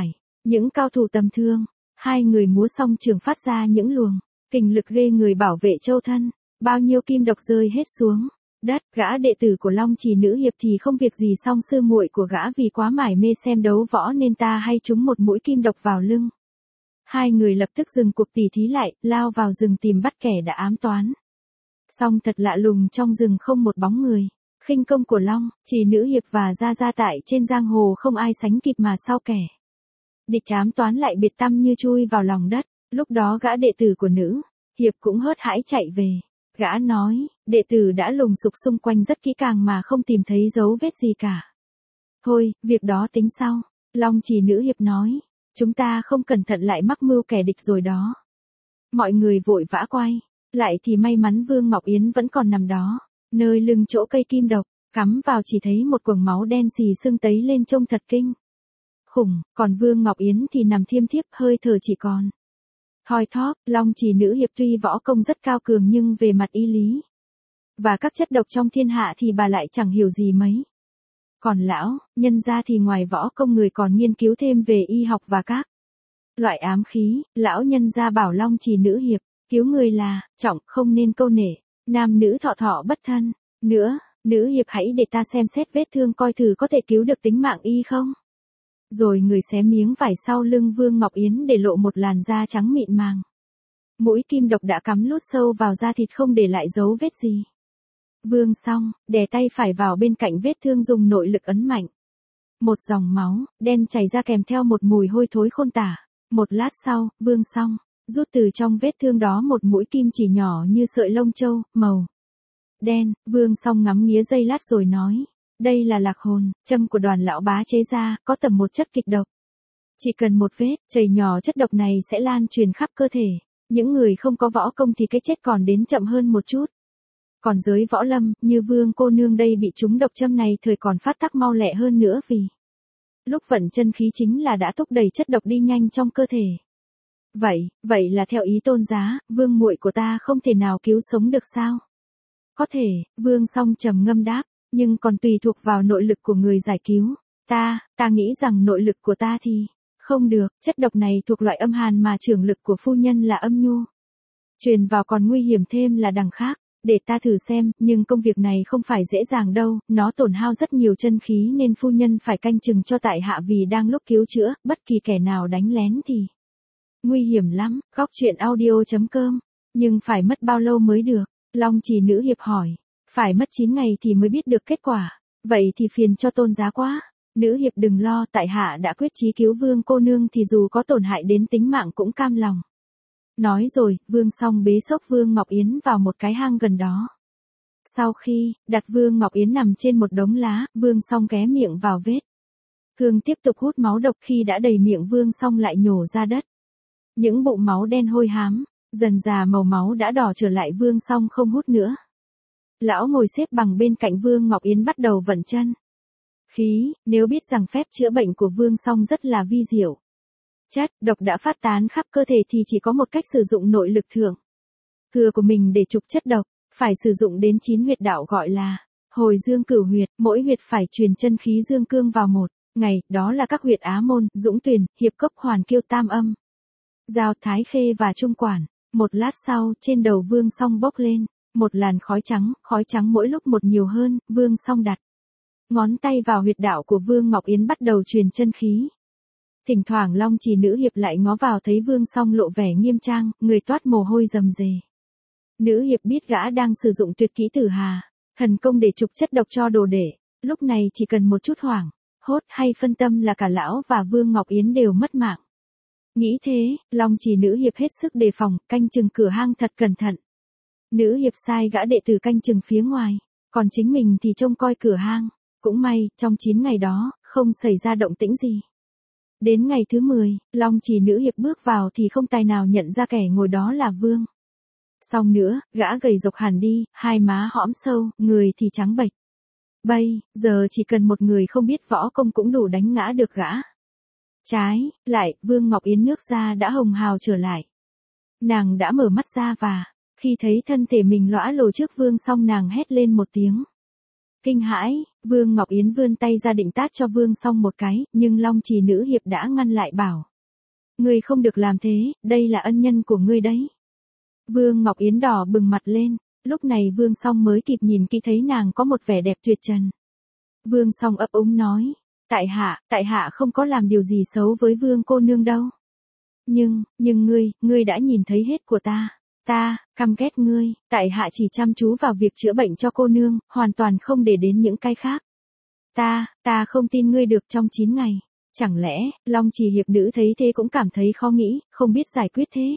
Những cao thủ tầm thường, hai người múa xong trường phát ra những luồng kình lực ghê người bảo vệ châu thân, bao nhiêu kim độc rơi hết xuống đất. Gã đệ tử của Long Chỉ Nữ Hiệp thì không việc gì, song sư muội của gã vì quá mải mê xem đấu võ nên ta hay trúng một mũi kim độc vào lưng. Hai người lập tức dừng cuộc tỉ thí lại, lao vào rừng tìm bắt kẻ đã ám toán. Song thật lạ lùng, trong rừng không một bóng người. Khinh công của Long Chỉ Nữ Hiệp và Gia Gia tại trên giang hồ không ai sánh kịp, mà sau kẻ địch ám toán lại biệt tăm như chui vào lòng đất. Lúc đó gã đệ tử của Nữ Hiệp cũng hớt hãi chạy về. Gã nói, đệ tử đã lùng sục xung quanh rất kỹ càng mà không tìm thấy dấu vết gì cả. Thôi, việc đó tính sau. Long Chỉ Nữ Hiệp nói, chúng ta không cẩn thận lại mắc mưu kẻ địch rồi đó. Mọi người vội vã quay lại thì may mắn Vương Ngọc Yến vẫn còn nằm đó, nơi lưng chỗ cây kim độc, cắm vào chỉ thấy một quầng máu đen xì sưng tấy lên trông thật kinh khủng, còn Vương Ngọc Yến thì nằm thiêm thiếp, hơi thở chỉ còn thoi thóp. Long Chỉ Nữ Hiệp tuy võ công rất cao cường nhưng về mặt y lý và các chất độc trong thiên hạ thì bà lại chẳng hiểu gì mấy. Còn lão nhân gia thì ngoài võ công người còn nghiên cứu thêm về y học và các loại ám khí. Lão nhân gia bảo Long Chỉ Nữ Hiệp, cứu người là trọng, không nên câu nể, nam nữ thọ thọ bất thân. Nữa, Nữ Hiệp hãy để ta xem xét vết thương coi thử có thể cứu được tính mạng y không. Rồi người xé miếng vải sau lưng Vương Ngọc Yến để lộ một làn da trắng mịn màng. Mũi kim độc đã cắm lút sâu vào da thịt không để lại dấu vết gì. Vương xong, đè tay phải vào bên cạnh vết thương dùng nội lực ấn mạnh. Một dòng máu đen chảy ra kèm theo một mùi hôi thối khôn tả. Một lát sau, Vương xong rút từ trong vết thương đó một mũi kim chỉ nhỏ như sợi lông châu, màu đen. Vương xong ngắm nghía giây lát rồi nói, đây là lạc hồn châm của Đoàn lão bá chế ra, có tầm một chất kịch độc. Chỉ cần một vết chảy nhỏ chất độc này sẽ lan truyền khắp cơ thể. Những người không có võ công thì cái chết còn đến chậm hơn một chút. Còn giới võ lâm, như Vương cô nương đây bị trúng độc châm này thời còn phát tác mau lẹ hơn nữa, vì lúc vận chân khí chính là đã thúc đẩy chất độc đi nhanh trong cơ thể. Vậy, vậy là theo ý tôn giá, Vương muội của ta không thể nào cứu sống được sao? Có thể, Vương song trầm ngâm đáp, nhưng còn tùy thuộc vào nội lực của người giải cứu. Ta, ta nghĩ rằng nội lực của ta thì không được, chất độc này thuộc loại âm hàn mà trưởng lực của phu nhân là âm nhu. Truyền vào còn nguy hiểm thêm là đằng khác. Để ta thử xem, nhưng công việc này không phải dễ dàng đâu, nó tổn hao rất nhiều chân khí nên phu nhân phải canh chừng cho tại hạ, vì đang lúc cứu chữa, bất kỳ kẻ nào đánh lén thì nguy hiểm lắm. Góc truyện audio chấm com. Nhưng phải mất bao lâu mới được? Long Chỉ Nữ Hiệp hỏi. Phải mất chín ngày thì mới biết được kết quả. Vậy thì phiền cho tôn giá quá. Nữ Hiệp đừng lo, tại hạ đã quyết chí cứu Vương cô nương thì dù có tổn hại đến tính mạng cũng cam lòng. Nói rồi, Vương song bế xốc Vương Ngọc Yến vào một cái hang gần đó. Sau khi đặt Vương Ngọc Yến nằm trên một đống lá, Vương song ghé miệng vào vết thương tiếp tục hút máu độc. Khi đã đầy miệng, Vương song lại nhổ ra đất những bụng máu đen hôi hám, dần dà màu máu đã đỏ trở lại. Vương song không hút nữa. Lão ngồi xếp bằng bên cạnh Vương Ngọc Yến bắt đầu vận chân khí. Nếu biết rằng phép chữa bệnh của Vương song rất là vi diệu, chất độc đã phát tán khắp cơ thể thì chỉ có một cách, sử dụng nội lực thượng thừa của mình để trục chất độc. Phải sử dụng đến chín huyệt đạo gọi là hồi dương cửu huyệt. Mỗi huyệt phải truyền chân khí dương cương vào một ngày, đó là các huyệt Á Môn, Dũng Tuyền, Hiệp Cốc, Hoàn Kiêu, Tam Âm, Giao, Thái Khê và Trung Quản. Một lát sau, trên đầu Vương song bốc lên một làn khói trắng, khói trắng mỗi lúc một nhiều hơn. Vương song đặt ngón tay vào huyệt đạo của Vương Ngọc Yến bắt đầu truyền chân khí. Thỉnh thoảng Long Chỉ Nữ Hiệp lại ngó vào, thấy Vương song lộ vẻ nghiêm trang, người toát mồ hôi rầm rề. Nữ Hiệp biết gã đang sử dụng tuyệt kỹ Tử Hà thần công để trục chất độc cho đồ đệ. Lúc này chỉ cần một chút hoảng hốt hay phân tâm là cả lão và Vương Ngọc Yến đều mất mạng. Nghĩ thế, Long Chỉ Nữ Hiệp hết sức đề phòng, canh chừng cửa hang thật cẩn thận. Nữ Hiệp sai gã đệ tử canh chừng phía ngoài, còn chính mình thì trông coi cửa hang. Cũng may, trong chín ngày đó, không xảy ra động tĩnh gì. Đến ngày thứ mười, Long Chỉ Nữ Hiệp bước vào thì không tài nào nhận ra kẻ ngồi đó là Vương. Xong nữa, gã gầy rộc hẳn đi, hai má hõm sâu, người thì trắng bệch. Bây giờ chỉ cần một người không biết võ công cũng đủ đánh ngã được gã. Trái lại, Vương Ngọc Yến nước da đã hồng hào trở lại. Nàng đã mở mắt ra và khi thấy thân thể mình lõa lồ trước Vương xong, nàng hét lên một tiếng kinh hãi. Vương Ngọc Yến vươn tay ra định tát cho Vương xong một cái, nhưng Long Chỉ Nữ Hiệp đã ngăn lại, bảo Ngươi không được làm thế, đây là ân nhân của ngươi đấy. Vương Ngọc Yến đỏ bừng mặt lên, lúc này Vương Song mới kịp nhìn kỹ thấy nàng có một vẻ đẹp tuyệt trần. Vương Song ấp úng nói, tại hạ, tại hạ không có làm điều gì xấu với Vương cô nương đâu. Nhưng, nhưng ngươi, ngươi đã nhìn thấy hết của ta. Ta, căm ghét ngươi, tại hạ chỉ chăm chú vào việc chữa bệnh cho cô nương, hoàn toàn không để đến những cái khác. Ta, ta không tin ngươi được trong chín ngày. Chẳng lẽ, Long Trì hiệp nữ thấy thế cũng cảm thấy khó nghĩ, không biết giải quyết thế.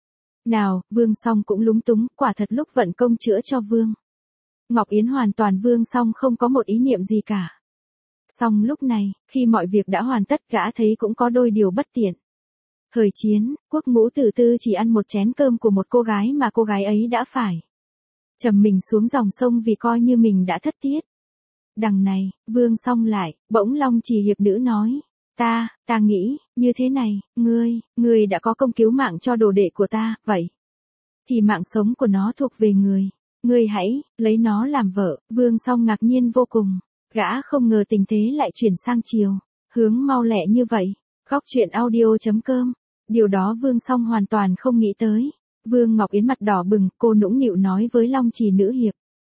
Nào, Vương Song cũng lúng túng, quả thật lúc vận công chữa cho Vương Ngọc Yến hoàn toàn Vương Song không có một ý niệm gì cả. Song lúc này, khi mọi việc đã hoàn tất gã thấy cũng có đôi điều bất tiện. Thời chiến, Quốc Ngũ Tử Tư chỉ ăn một chén cơm của một cô gái mà cô gái ấy đã phải trầm mình xuống dòng sông vì coi như mình đã thất tiết. Đằng này, Vương Song lại, bỗng Long Trì hiệp nữ nói, ta, ta nghĩ, như thế này, ngươi, ngươi đã có công cứu mạng cho đồ đệ của ta, vậy thì mạng sống của nó thuộc về người. Ngươi hãy, lấy nó làm vợ. Vương Song ngạc nhiên vô cùng, gã không ngờ tình thế lại chuyển sang chiều hướng mau lẹ như vậy. Góc truyện audio chấm com. Điều đó Vương Song hoàn toàn không nghĩ tới. Vương Ngọc Yến mặt đỏ bừng, cô nũng nịu nói với Long Trì nữ hiệp.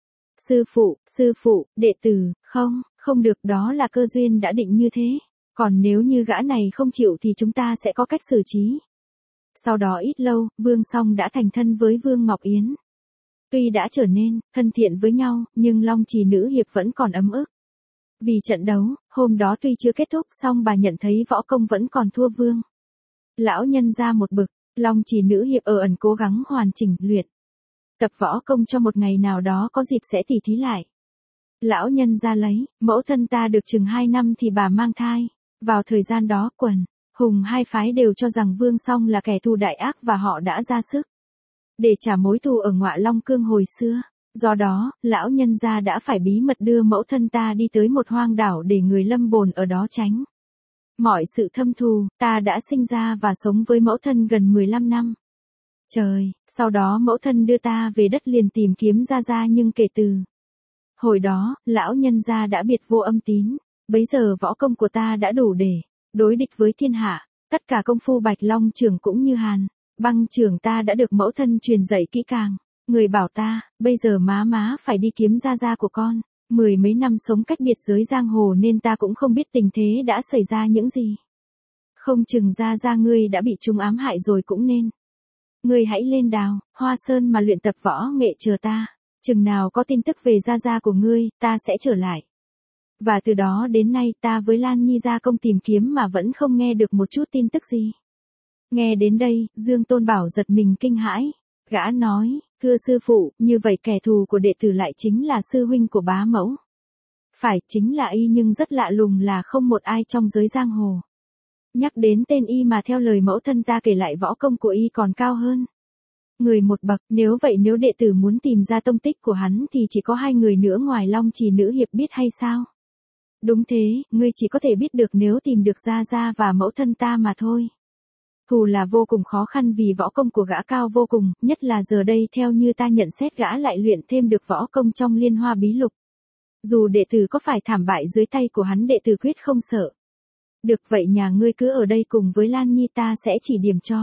Sư phụ, sư phụ, đệ tử, không, không được, đó là cơ duyên đã định như thế. Còn nếu như gã này không chịu thì chúng ta sẽ có cách xử trí. Sau đó ít lâu, Vương Song đã thành thân với Vương Ngọc Yến. Tuy đã trở nên thân thiện với nhau, nhưng Long Trì nữ hiệp vẫn còn ấm ức. Vì trận đấu, hôm đó tuy chưa kết thúc song bà nhận thấy võ công vẫn còn thua Vương lão nhân ra một bực. Long Trì nữ hiệp ở ẩn cố gắng hoàn chỉnh luyện tập võ công cho một ngày nào đó có dịp sẽ tỉ thí lại. Lão nhân ra lấy, mẫu thân ta được chừng hai năm thì bà mang thai. Vào thời gian đó quần hùng hai phái đều cho rằng Vương Song là kẻ thù đại ác và họ đã ra sức để trả mối thù ở Ngọa Long Cương hồi xưa. Do đó, lão nhân gia đã phải bí mật đưa mẫu thân ta đi tới một hoang đảo để người lâm bồn ở đó tránh mọi sự thâm thù. Ta đã sinh ra và sống với mẫu thân gần mười lăm năm. Trời, sau đó mẫu thân đưa ta về đất liền tìm kiếm Gia Gia, nhưng kể từ hồi đó, lão nhân gia đã biệt vô âm tín. Bấy giờ võ công của ta đã đủ để đối địch với thiên hạ. Tất cả công phu Bạch Long trưởng cũng như Hàn Băng trưởng ta đã được mẫu thân truyền dạy kỹ càng. Người bảo ta, bây giờ má má phải đi kiếm Gia Gia của con. Mười mấy năm sống cách biệt giới giang hồ nên ta cũng không biết tình thế đã xảy ra những gì. Không chừng Gia Gia ngươi đã bị chúng ám hại rồi cũng nên. Ngươi hãy lên Đào Hoa Sơn mà luyện tập võ nghệ chờ ta. Chừng nào có tin tức về Gia Gia của ngươi, ta sẽ trở lại. Và từ đó đến nay ta với Lan Nhi gia công tìm kiếm mà vẫn không nghe được một chút tin tức gì. Nghe đến đây, Dương Tôn Bảo giật mình kinh hãi. Gã nói, thưa sư phụ, như vậy kẻ thù của đệ tử lại chính là sư huynh của bá mẫu. Phải, chính là y, nhưng rất lạ lùng là không một ai trong giới giang hồ nhắc đến tên y mà theo lời mẫu thân ta kể lại võ công của y còn cao hơn người một bậc. Nếu vậy, nếu đệ tử muốn tìm ra tông tích của hắn thì chỉ có hai người nữa ngoài Long Trì nữ hiệp biết hay sao? Đúng thế, ngươi chỉ có thể biết được nếu tìm được Gia Gia và mẫu thân ta mà thôi. Thù là vô cùng khó khăn vì võ công của gã cao vô cùng, nhất là giờ đây theo như ta nhận xét gã lại luyện thêm được võ công trong Liên Hoa Bí Lục. Dù đệ tử có phải thảm bại dưới tay của hắn, đệ tử quyết không sợ. Được vậy, nhà ngươi cứ ở đây cùng với Lan Nhi, ta sẽ chỉ điểm cho.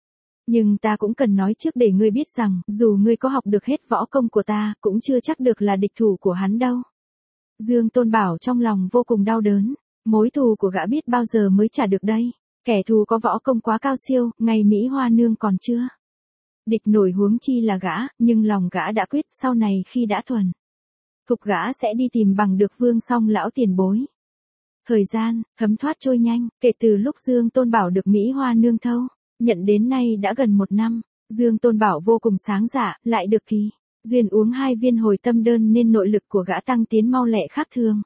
Nhưng ta cũng cần nói trước để ngươi biết rằng, dù ngươi có học được hết võ công của ta, cũng chưa chắc được là địch thủ của hắn đâu. Dương Tôn Bảo trong lòng vô cùng đau đớn. Mối thù của gã biết bao giờ mới trả được đây. Kẻ thù có võ công quá cao siêu, ngày Mỹ Hoa Nương còn chưa địch nổi huống chi là gã, nhưng lòng gã đã quyết sau này khi đã thuần thục gã sẽ đi tìm bằng được Vương Song lão tiền bối. Thời gian thấm thoát trôi nhanh, kể từ lúc Dương Tôn Bảo được Mỹ Hoa Nương thâu nhận đến nay đã gần một năm. Dương Tôn Bảo vô cùng sáng dạ, lại được kỳ duyên uống hai viên hồi tâm đơn nên nội lực của gã tăng tiến mau lẹ khác thường.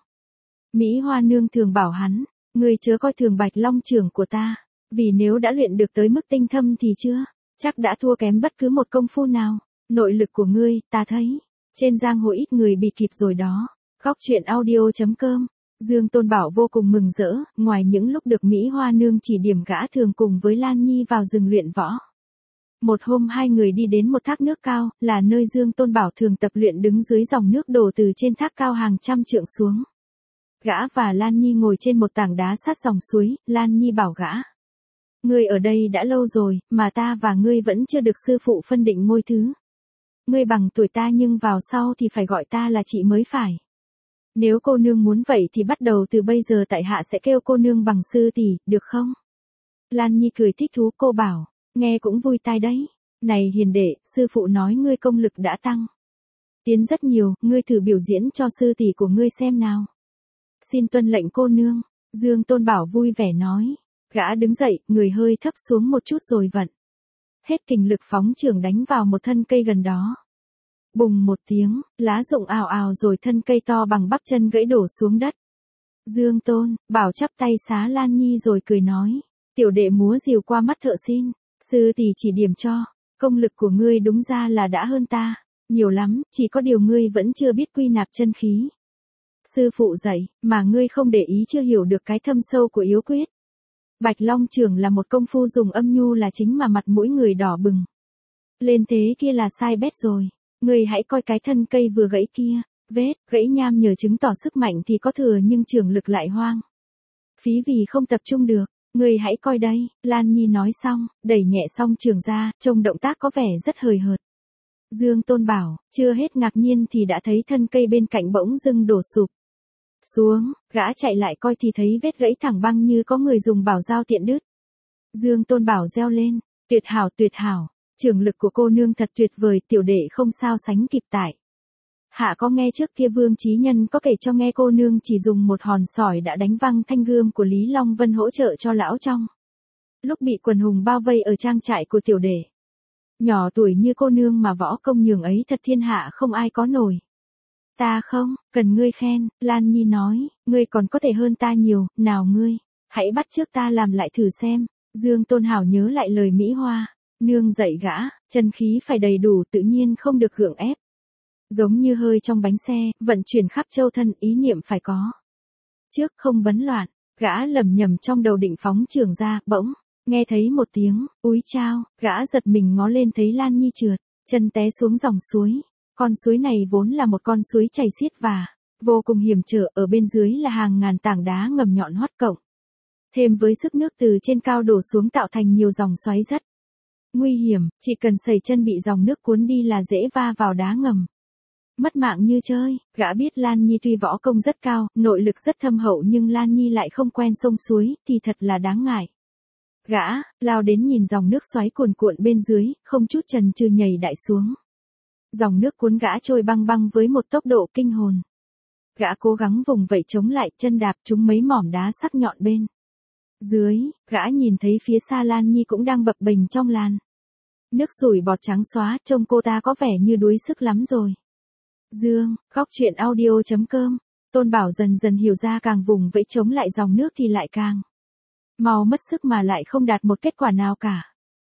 Mỹ Hoa Nương thường bảo hắn, ngươi chớ coi thường Bạch Long trưởng của ta, vì nếu đã luyện được tới mức tinh thâm thì chưa chắc đã thua kém bất cứ một công phu nào. Nội lực của ngươi, ta thấy trên giang hồ ít người bị kịp rồi đó. Góc truyện audio chấm com. Dương Tôn Bảo vô cùng mừng rỡ, ngoài những lúc được Mỹ Hoa Nương chỉ điểm, gã thường cùng với Lan Nhi vào rừng luyện võ. Một hôm hai người đi đến một thác nước cao, là nơi Dương Tôn Bảo thường tập luyện, đứng dưới dòng nước đổ từ trên thác cao hàng trăm trượng xuống. Gã và Lan Nhi ngồi trên một tảng đá sát dòng suối. Lan Nhi bảo gã, Ngươi ở đây đã lâu rồi, mà ta và ngươi vẫn chưa được sư phụ phân định ngôi thứ. Ngươi bằng tuổi ta nhưng vào sau thì phải gọi ta là chị mới phải. Nếu cô nương muốn vậy thì bắt đầu từ bây giờ tại hạ sẽ kêu cô nương bằng sư tỷ, được không? Lan Nhi cười thích thú, cô bảo, nghe cũng vui tai đấy. Này hiền đệ, sư phụ nói ngươi công lực đã tăng tiến rất nhiều, ngươi thử biểu diễn cho sư tỷ của ngươi xem nào. Xin tuân lệnh cô nương, Dương Tôn Bảo vui vẻ nói. Gã đứng dậy, người hơi thấp xuống một chút rồi vận hết kình lực phóng chưởng đánh vào một thân cây gần đó. Bùng một tiếng, lá rụng ào ào rồi thân cây to bằng bắp chân gãy đổ xuống đất. Dương Tôn Bảo chắp tay xá Lan Nhi rồi cười nói, tiểu đệ múa rìu qua mắt thợ xin, sư tỷ chỉ điểm cho, công lực của ngươi đúng ra là đã hơn ta nhiều lắm, chỉ có điều ngươi vẫn chưa biết quy nạp chân khí. Sư phụ dạy, mà ngươi không để ý chưa hiểu được cái thâm sâu của yếu quyết. Bạch Long Trưởng là một công phu dùng âm nhu là chính mà mặt mũi người đỏ bừng. Lên thế kia là sai bét rồi. Ngươi hãy coi cái thân cây vừa gãy kia, vết, gãy nham nhờ chứng tỏ sức mạnh thì có thừa nhưng trưởng lực lại hoang. Phí vì không tập trung được, ngươi hãy coi đây, Lan Nhi nói xong, đẩy nhẹ song trường ra, trông động tác có vẻ rất hời hợt. Dương Tôn Bảo, chưa hết ngạc nhiên thì đã thấy thân cây bên cạnh bỗng dưng đổ sụp xuống, gã chạy lại coi thì thấy vết gãy thẳng băng như có người dùng bảo dao tiện đứt. Dương Tôn Bảo reo lên, tuyệt hảo tuyệt hảo, trưởng lực của cô nương thật tuyệt vời, tiểu đệ không sao sánh kịp tại. Hạ có nghe trước kia Vương Chí Nhân có kể cho nghe cô nương chỉ dùng một hòn sỏi đã đánh văng thanh gươm của Lý Long Vân hỗ trợ cho lão trong lúc bị quần hùng bao vây ở trang trại của tiểu đệ. Nhỏ tuổi như cô nương mà võ công nhường ấy thật thiên hạ không ai có nổi. Ta không, cần ngươi khen, Lan Nhi nói, ngươi còn có thể hơn ta nhiều, nào ngươi, hãy bắt chước ta làm lại thử xem. Dương Tôn Hảo nhớ lại lời Mỹ Hoa, nương dạy gã, chân khí phải đầy đủ tự nhiên không được gượng ép. Giống như hơi trong bánh xe, vận chuyển khắp châu thân, ý niệm phải có. Trước không bấn loạn, gã lầm nhầm trong đầu định phóng trường ra, bỗng, nghe thấy một tiếng, úi chao, gã giật mình ngó lên thấy Lan Nhi trượt, chân té xuống dòng suối. Con suối này vốn là một con suối chảy xiết và vô cùng hiểm trở, ở bên dưới là hàng ngàn tảng đá ngầm nhọn hoắt cộng. Thêm với sức nước từ trên cao đổ xuống tạo thành nhiều dòng xoáy rất nguy hiểm, chỉ cần sẩy chân bị dòng nước cuốn đi là dễ va vào đá ngầm. Mất mạng như chơi, gã biết Lan Nhi tuy võ công rất cao, nội lực rất thâm hậu nhưng Lan Nhi lại không quen sông suối, thì thật là đáng ngại. Gã, lao đến nhìn dòng nước xoáy cuồn cuộn bên dưới, không chút chần chừ nhảy đại xuống. Dòng nước cuốn gã trôi băng băng với một tốc độ kinh hồn. Gã cố gắng vùng vẫy chống lại, chân đạp trúng mấy mỏm đá sắc nhọn bên dưới, gã nhìn thấy phía xa Lan Nhi cũng đang bập bềnh trong làn nước sủi bọt trắng xóa, trông cô ta có vẻ như đuối sức lắm rồi. Dương, góc truyện audio chấm com, Tôn Bảo dần dần hiểu ra càng vùng vẫy chống lại dòng nước thì lại càng mau mất sức mà lại không đạt một kết quả nào cả.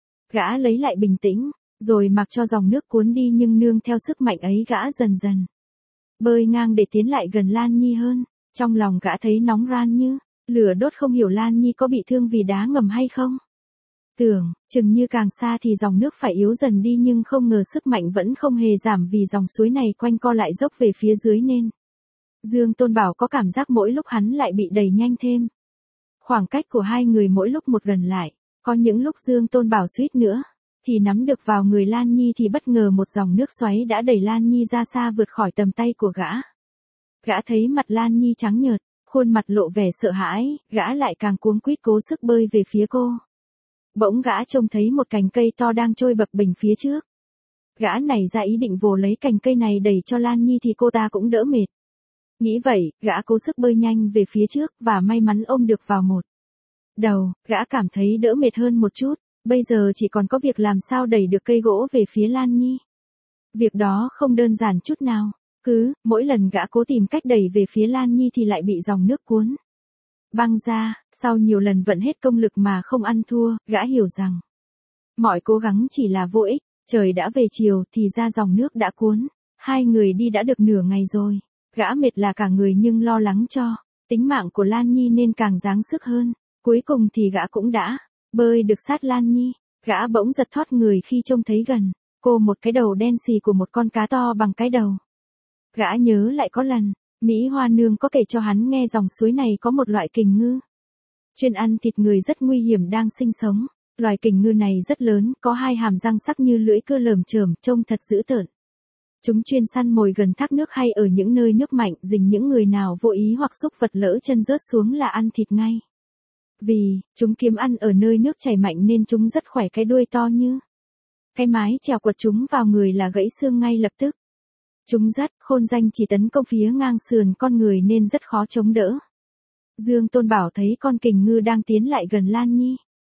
Gã lấy lại bình tĩnh, rồi mặc cho dòng nước cuốn đi nhưng nương theo sức mạnh ấy gã dần dần bơi ngang để tiến lại gần Lan Nhi hơn. Trong lòng gã thấy nóng ran như lửa đốt, không hiểu Lan Nhi có bị thương vì đá ngầm hay không. Tưởng, chừng như càng xa thì dòng nước phải yếu dần đi nhưng không ngờ sức mạnh vẫn không hề giảm vì dòng suối này quanh co lại dốc về phía dưới nên Dương Tôn Bảo có cảm giác mỗi lúc hắn lại bị đẩy nhanh thêm. Khoảng cách của hai người mỗi lúc một gần lại, có những lúc Dương Tôn Bảo suýt nữa thì nắm được vào người Lan Nhi thì bất ngờ một dòng nước xoáy đã đẩy Lan Nhi ra xa vượt khỏi tầm tay của gã. Gã thấy mặt Lan Nhi trắng nhợt, khuôn mặt lộ vẻ sợ hãi, gã lại càng cuống quýt cố sức bơi về phía cô. Bỗng gã trông thấy một cành cây to đang trôi bập bềnh phía trước. Gã nảy ra ý định vồ lấy cành cây này đẩy cho Lan Nhi thì cô ta cũng đỡ mệt. Nghĩ vậy, gã cố sức bơi nhanh về phía trước và may mắn ôm được vào một đầu, gã cảm thấy đỡ mệt hơn một chút. Bây giờ chỉ còn có việc làm sao đẩy được cây gỗ về phía Lan Nhi. Việc đó không đơn giản chút nào. Cứ, mỗi lần gã cố tìm cách đẩy về phía Lan Nhi thì lại bị dòng nước cuốn băng ra. Sau nhiều lần vận hết công lực mà không ăn thua, gã hiểu rằng mọi cố gắng chỉ là vô ích. Trời đã về chiều thì ra dòng nước đã cuốn. Hai người đi đã được nửa ngày rồi. Gã mệt là cả người nhưng lo lắng cho tính mạng của Lan Nhi nên càng giáng sức hơn. Cuối cùng thì gã cũng đã bơi được sát Lan Nhi. Gã bỗng giật thoát người khi trông thấy gần cô một cái đầu đen xì của một con cá to bằng cái đầu. Gã nhớ lại có lần Mỹ Hoa nương có kể cho hắn nghe dòng suối này có một loại kình ngư chuyên ăn thịt người rất nguy hiểm đang sinh sống. Loài kình ngư này rất lớn, có hai hàm răng sắc như lưỡi cưa lởm chởm, trông thật dữ tợn. Chúng chuyên săn mồi gần thác nước hay ở những nơi nước mạnh, rình những người nào vô ý hoặc xúc vật lỡ chân rớt xuống là ăn thịt ngay. Vì, chúng kiếm ăn ở nơi nước chảy mạnh nên chúng rất khỏe, cái đuôi to như cái mái chèo quật chúng vào người là gãy xương ngay lập tức. Chúng rất khôn danh, chỉ tấn công phía ngang sườn con người nên rất khó chống đỡ. Dương Tôn Bảo thấy con kình ngư đang tiến lại gần Lan Nhi.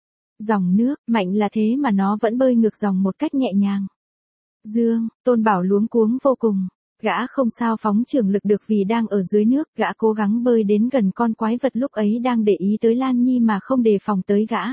Dòng nước mạnh là thế mà nó vẫn bơi ngược dòng một cách nhẹ nhàng. Dương Tôn Bảo luống cuống vô cùng. Gã không sao phóng trường lực được vì đang ở dưới nước. Gã cố gắng bơi đến gần con quái vật lúc ấy đang để ý tới Lan Nhi mà không đề phòng tới gã.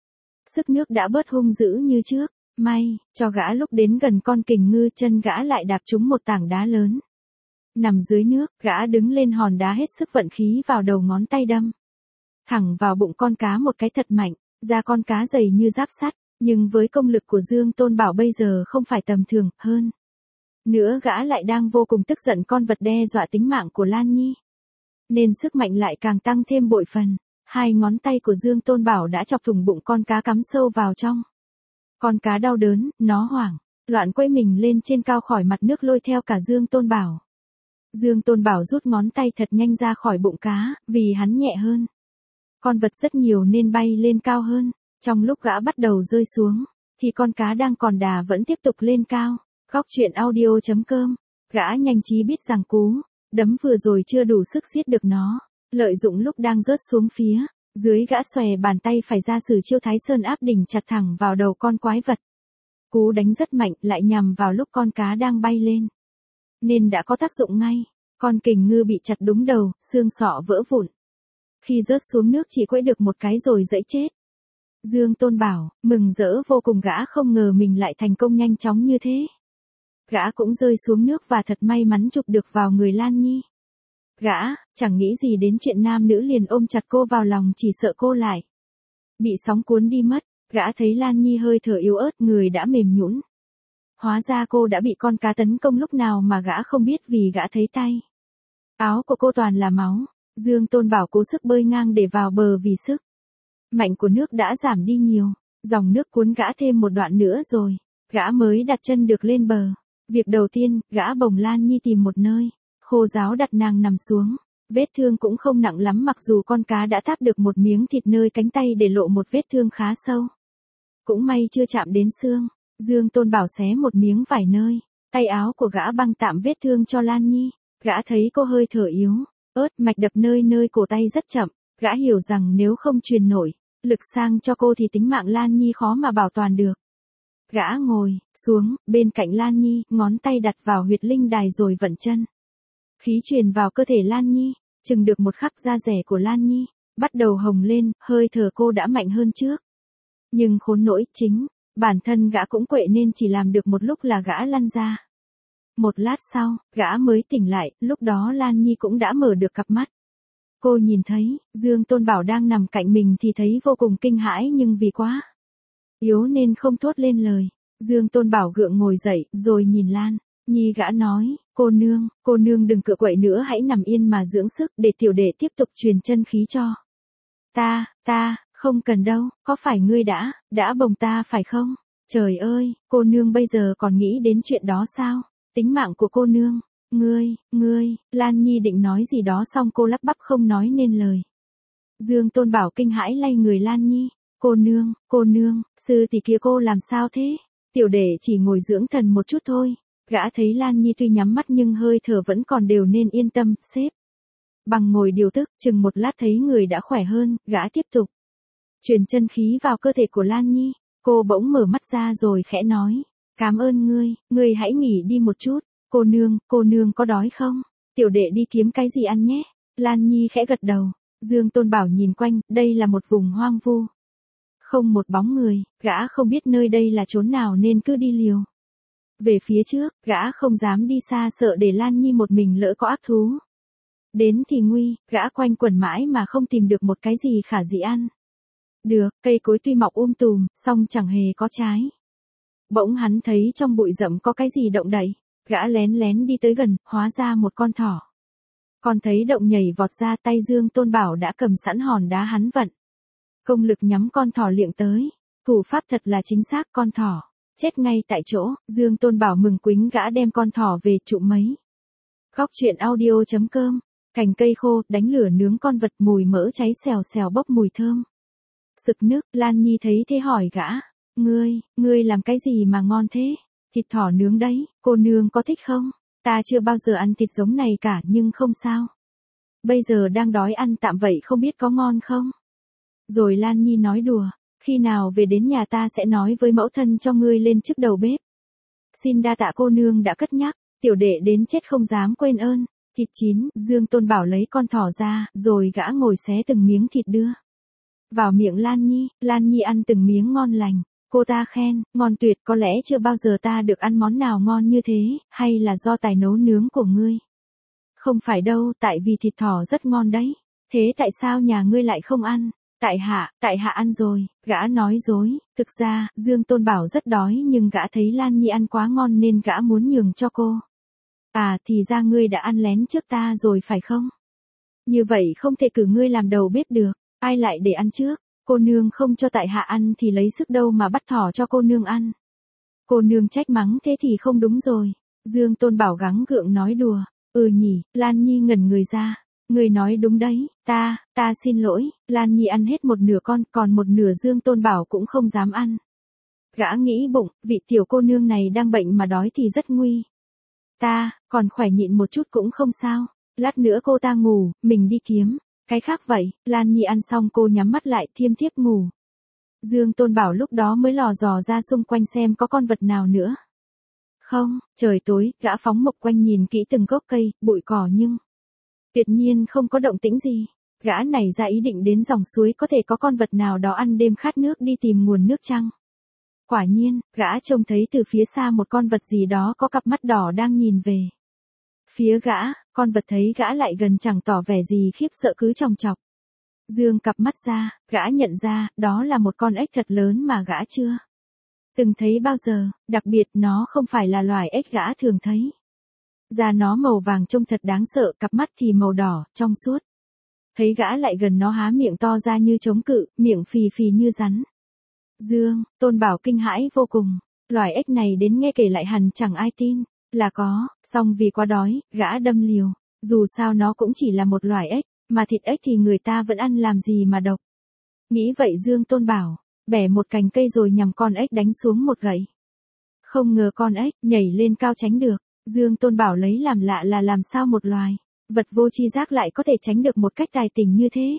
Sức nước đã bớt hung dữ như trước. May cho gã lúc đến gần con kình ngư, chân gã lại đạp trúng một tảng đá lớn. Nằm dưới nước, gã đứng lên hòn đá, hết sức vận khí vào đầu ngón tay đâm thẳng vào bụng con cá một cái thật mạnh. Da con cá dày như giáp sắt, nhưng với công lực của Dương Tôn Bảo bây giờ không phải tầm thường. Hơn nữa gã lại đang vô cùng tức giận con vật đe dọa tính mạng của Lan Nhi, nên sức mạnh lại càng tăng thêm bội phần. Hai ngón tay của Dương Tôn Bảo đã chọc thủng bụng con cá, cắm sâu vào trong. Con cá đau đớn, nó hoảng loạn quay mình lên trên cao khỏi mặt nước, lôi theo cả Dương Tôn Bảo. Dương Tôn Bảo rút ngón tay thật nhanh ra khỏi bụng cá, vì hắn nhẹ hơn con vật rất nhiều nên bay lên cao hơn. Trong lúc gã bắt đầu rơi xuống, thì con cá đang còn đà vẫn tiếp tục lên cao. Góc truyện audio chấm com. Gã nhanh trí biết rằng cú đấm vừa rồi chưa đủ sức giết được nó. Lợi dụng lúc đang rớt xuống phía dưới, gã xòe bàn tay phải ra sử chiêu Thái Sơn áp đỉnh, chặt thẳng vào đầu con quái vật. Cú đánh rất mạnh, lại nhằm vào lúc con cá đang bay lên, nên đã có tác dụng ngay. Con kình ngư bị chặt đúng đầu, xương sọ vỡ vụn. Khi rớt xuống nước chỉ quẫy được một cái rồi dẫy chết. Dương Tôn Bảo mừng rỡ vô cùng, gã không ngờ mình lại thành công nhanh chóng như thế. Gã cũng rơi xuống nước và thật may mắn chụp được vào người Lan Nhi. Gã chẳng nghĩ gì đến chuyện nam nữ, liền ôm chặt cô vào lòng, chỉ sợ cô lại bị sóng cuốn đi mất. Gã thấy Lan Nhi hơi thở yếu ớt, người đã mềm nhũn. Hóa ra cô đã bị con cá tấn công lúc nào mà gã không biết, vì gã thấy tay áo của cô toàn là máu. Dương Tôn Bảo cố sức bơi ngang để vào bờ, vì sức mạnh của nước đã giảm đi nhiều. Dòng nước cuốn gã thêm một đoạn nữa rồi gã mới đặt chân được lên bờ. Việc đầu tiên, gã bồng Lan Nhi tìm một nơi khô ráo, đặt nàng nằm xuống. Vết thương cũng không nặng lắm, mặc dù con cá đã tháp được một miếng thịt nơi cánh tay để lộ một vết thương khá sâu. Cũng may chưa chạm đến xương. Dương Tôn Bảo xé một miếng vải nơi tay áo của gã, băng tạm vết thương cho Lan Nhi. Gã thấy cô hơi thở yếu ớt, mạch đập nơi nơi cổ tay rất chậm. Gã hiểu rằng nếu không truyền nổi lực sang cho cô thì tính mạng Lan Nhi khó mà bảo toàn được. Gã ngồi xuống bên cạnh Lan Nhi, ngón tay đặt vào huyệt linh đài rồi vận chân khí truyền vào cơ thể Lan Nhi. Chừng được một khắc, da rẻ của Lan Nhi bắt đầu hồng lên, hơi thở cô đã mạnh hơn trước. Nhưng khốn nỗi, chính bản thân gã cũng quệ nên chỉ làm được một lúc là gã lăn ra. Một lát sau, gã mới tỉnh lại, lúc đó Lan Nhi cũng đã mở được cặp mắt. Cô nhìn thấy Dương Tôn Bảo đang nằm cạnh mình thì thấy vô cùng kinh hãi, nhưng vì quá yếu nên không thốt lên lời. Dương Tôn Bảo gượng ngồi dậy, rồi nhìn Lan Nhi. Gã nói, cô nương, cô nương đừng cựa quậy nữa, hãy nằm yên mà dưỡng sức, để tiểu đệ tiếp tục truyền chân khí cho ta. Ta, không cần đâu, có phải ngươi đã, đã bồng ta phải không? Trời ơi, cô nương bây giờ còn nghĩ đến chuyện đó sao? Tính mạng của cô nương, ngươi, ngươi, Lan Nhi định nói gì đó xong cô lắp bắp không nói nên lời. Dương Tôn Bảo kinh hãi lay người Lan Nhi. Cô nương, cô nương, sư tỷ kia cô làm sao thế? Tiểu đệ chỉ ngồi dưỡng thần một chút thôi. Gã thấy Lan Nhi tuy nhắm mắt nhưng hơi thở vẫn còn đều nên yên tâm, xếp bằng ngồi điều tức. Chừng một lát thấy người đã khỏe hơn, gã tiếp tục truyền chân khí vào cơ thể của Lan Nhi. Cô bỗng mở mắt ra rồi khẽ nói, cảm ơn ngươi, ngươi hãy nghỉ đi một chút. Cô nương, cô nương có đói không? Tiểu đệ đi kiếm cái gì ăn nhé. Lan Nhi khẽ gật đầu. Dương Tôn Bảo nhìn quanh, đây là một vùng hoang vu, không một bóng người. Gã không biết nơi đây là chốn nào nên cứ đi liều về phía trước. Gã không dám đi xa, sợ để Lan Nhi một mình lỡ có ác thú đến thì nguy. Gã quanh quẩn mãi mà không tìm được một cái gì khả dĩ ăn được. Cây cối tuy mọc um tùm, song chẳng hề có trái. Bỗng hắn thấy trong bụi rậm có cái gì động đậy. Gã lén lén đi tới gần, hóa ra một con thỏ. Còn thấy động nhảy vọt ra, tay Dương Tôn Bảo đã cầm sẵn hòn đá hắn vận công lực nhắm con thỏ liệng tới. Thủ pháp thật là chính xác, con thỏ chết ngay tại chỗ. Dương Tôn Bảo mừng quính gã đem con thỏ về trụm mấy. Góc truyện audio chấm com. Cành cây khô, đánh lửa nướng con vật, mùi mỡ cháy xèo xèo bốc mùi thơm. Sực nước, Lan Nhi thấy thế hỏi gã. Ngươi, ngươi làm cái gì mà ngon thế? Thịt thỏ nướng đấy, cô nương có thích không? Ta chưa bao giờ ăn thịt giống này cả nhưng không sao. Bây giờ đang đói ăn tạm vậy không biết có ngon không? Rồi Lan Nhi nói đùa. Khi nào về đến nhà ta sẽ nói với mẫu thân cho ngươi lên chức đầu bếp. Xin đa tạ cô nương đã cất nhắc, tiểu đệ đến chết không dám quên ơn. Thịt chín, Dương Tôn Bảo lấy con thỏ ra, rồi gã ngồi xé từng miếng thịt đưa vào miệng Lan Nhi. Lan Nhi ăn từng miếng ngon lành. Cô ta khen, ngon tuyệt, có lẽ chưa bao giờ ta được ăn món nào ngon như thế, hay là do tài nấu nướng của ngươi? Không phải đâu, tại vì thịt thỏ rất ngon đấy. Thế tại sao nhà ngươi lại không ăn? Tại hạ, tại hạ ăn rồi, gã nói dối. Thực ra, Dương Tôn Bảo rất đói nhưng gã thấy Lan Nhi ăn quá ngon nên gã muốn nhường cho cô. À thì ra ngươi đã ăn lén trước ta rồi phải không? Như vậy không thể cử ngươi làm đầu bếp được, ai lại để ăn trước? Cô nương không cho tại hạ ăn thì lấy sức đâu mà bắt thỏ cho cô nương ăn. Cô nương trách mắng thế thì không đúng rồi. Dương Tôn Bảo gắng gượng nói đùa. Ừ nhỉ, Lan Nhi ngẩn người ra. Người nói đúng đấy, ta, ta xin lỗi. Lan Nhi ăn hết một nửa con, còn một nửa Dương Tôn Bảo cũng không dám ăn. Gã nghĩ bụng, vị tiểu cô nương này đang bệnh mà đói thì rất nguy. Ta, còn khỏe nhịn một chút cũng không sao. Lát nữa cô ta ngủ, mình đi kiếm. Cái khác vậy, Lan Nhi ăn xong cô nhắm mắt lại thiêm thiếp ngủ. Dương Tôn Bảo lúc đó mới lò dò ra xung quanh xem có con vật nào nữa. Không, trời tối, gã phóng mộc quanh nhìn kỹ từng gốc cây, bụi cỏ nhưng tuyệt nhiên không có động tĩnh gì. Gã nảy ra ý định đến dòng suối có thể có con vật nào đó ăn đêm khát nước đi tìm nguồn nước chăng. Quả nhiên, gã trông thấy từ phía xa một con vật gì đó có cặp mắt đỏ đang nhìn về phía gã. Con vật thấy gã lại gần chẳng tỏ vẻ gì khiếp sợ cứ chòng chọc. Dương cặp mắt ra, gã nhận ra, đó là một con ếch thật lớn mà gã chưa từng thấy bao giờ, đặc biệt nó không phải là loài ếch gã thường thấy. Da nó màu vàng trông thật đáng sợ, cặp mắt thì màu đỏ, trong suốt. Thấy gã lại gần nó há miệng to ra như chống cự, miệng phì phì như rắn. Dương, Tôn Bảo kinh hãi vô cùng, loài ếch này đến nghe kể lại hẳn chẳng ai tin. Là có, song vì quá đói, gã đâm liều. Dù sao nó cũng chỉ là một loài ếch, mà thịt ếch thì người ta vẫn ăn làm gì mà độc. Nghĩ vậy Dương Tôn Bảo, bẻ một cành cây rồi nhằm con ếch đánh xuống một gậy. Không ngờ con ếch nhảy lên cao tránh được. Dương Tôn Bảo lấy làm lạ là làm sao một loài vật vô tri giác lại có thể tránh được một cách tài tình như thế.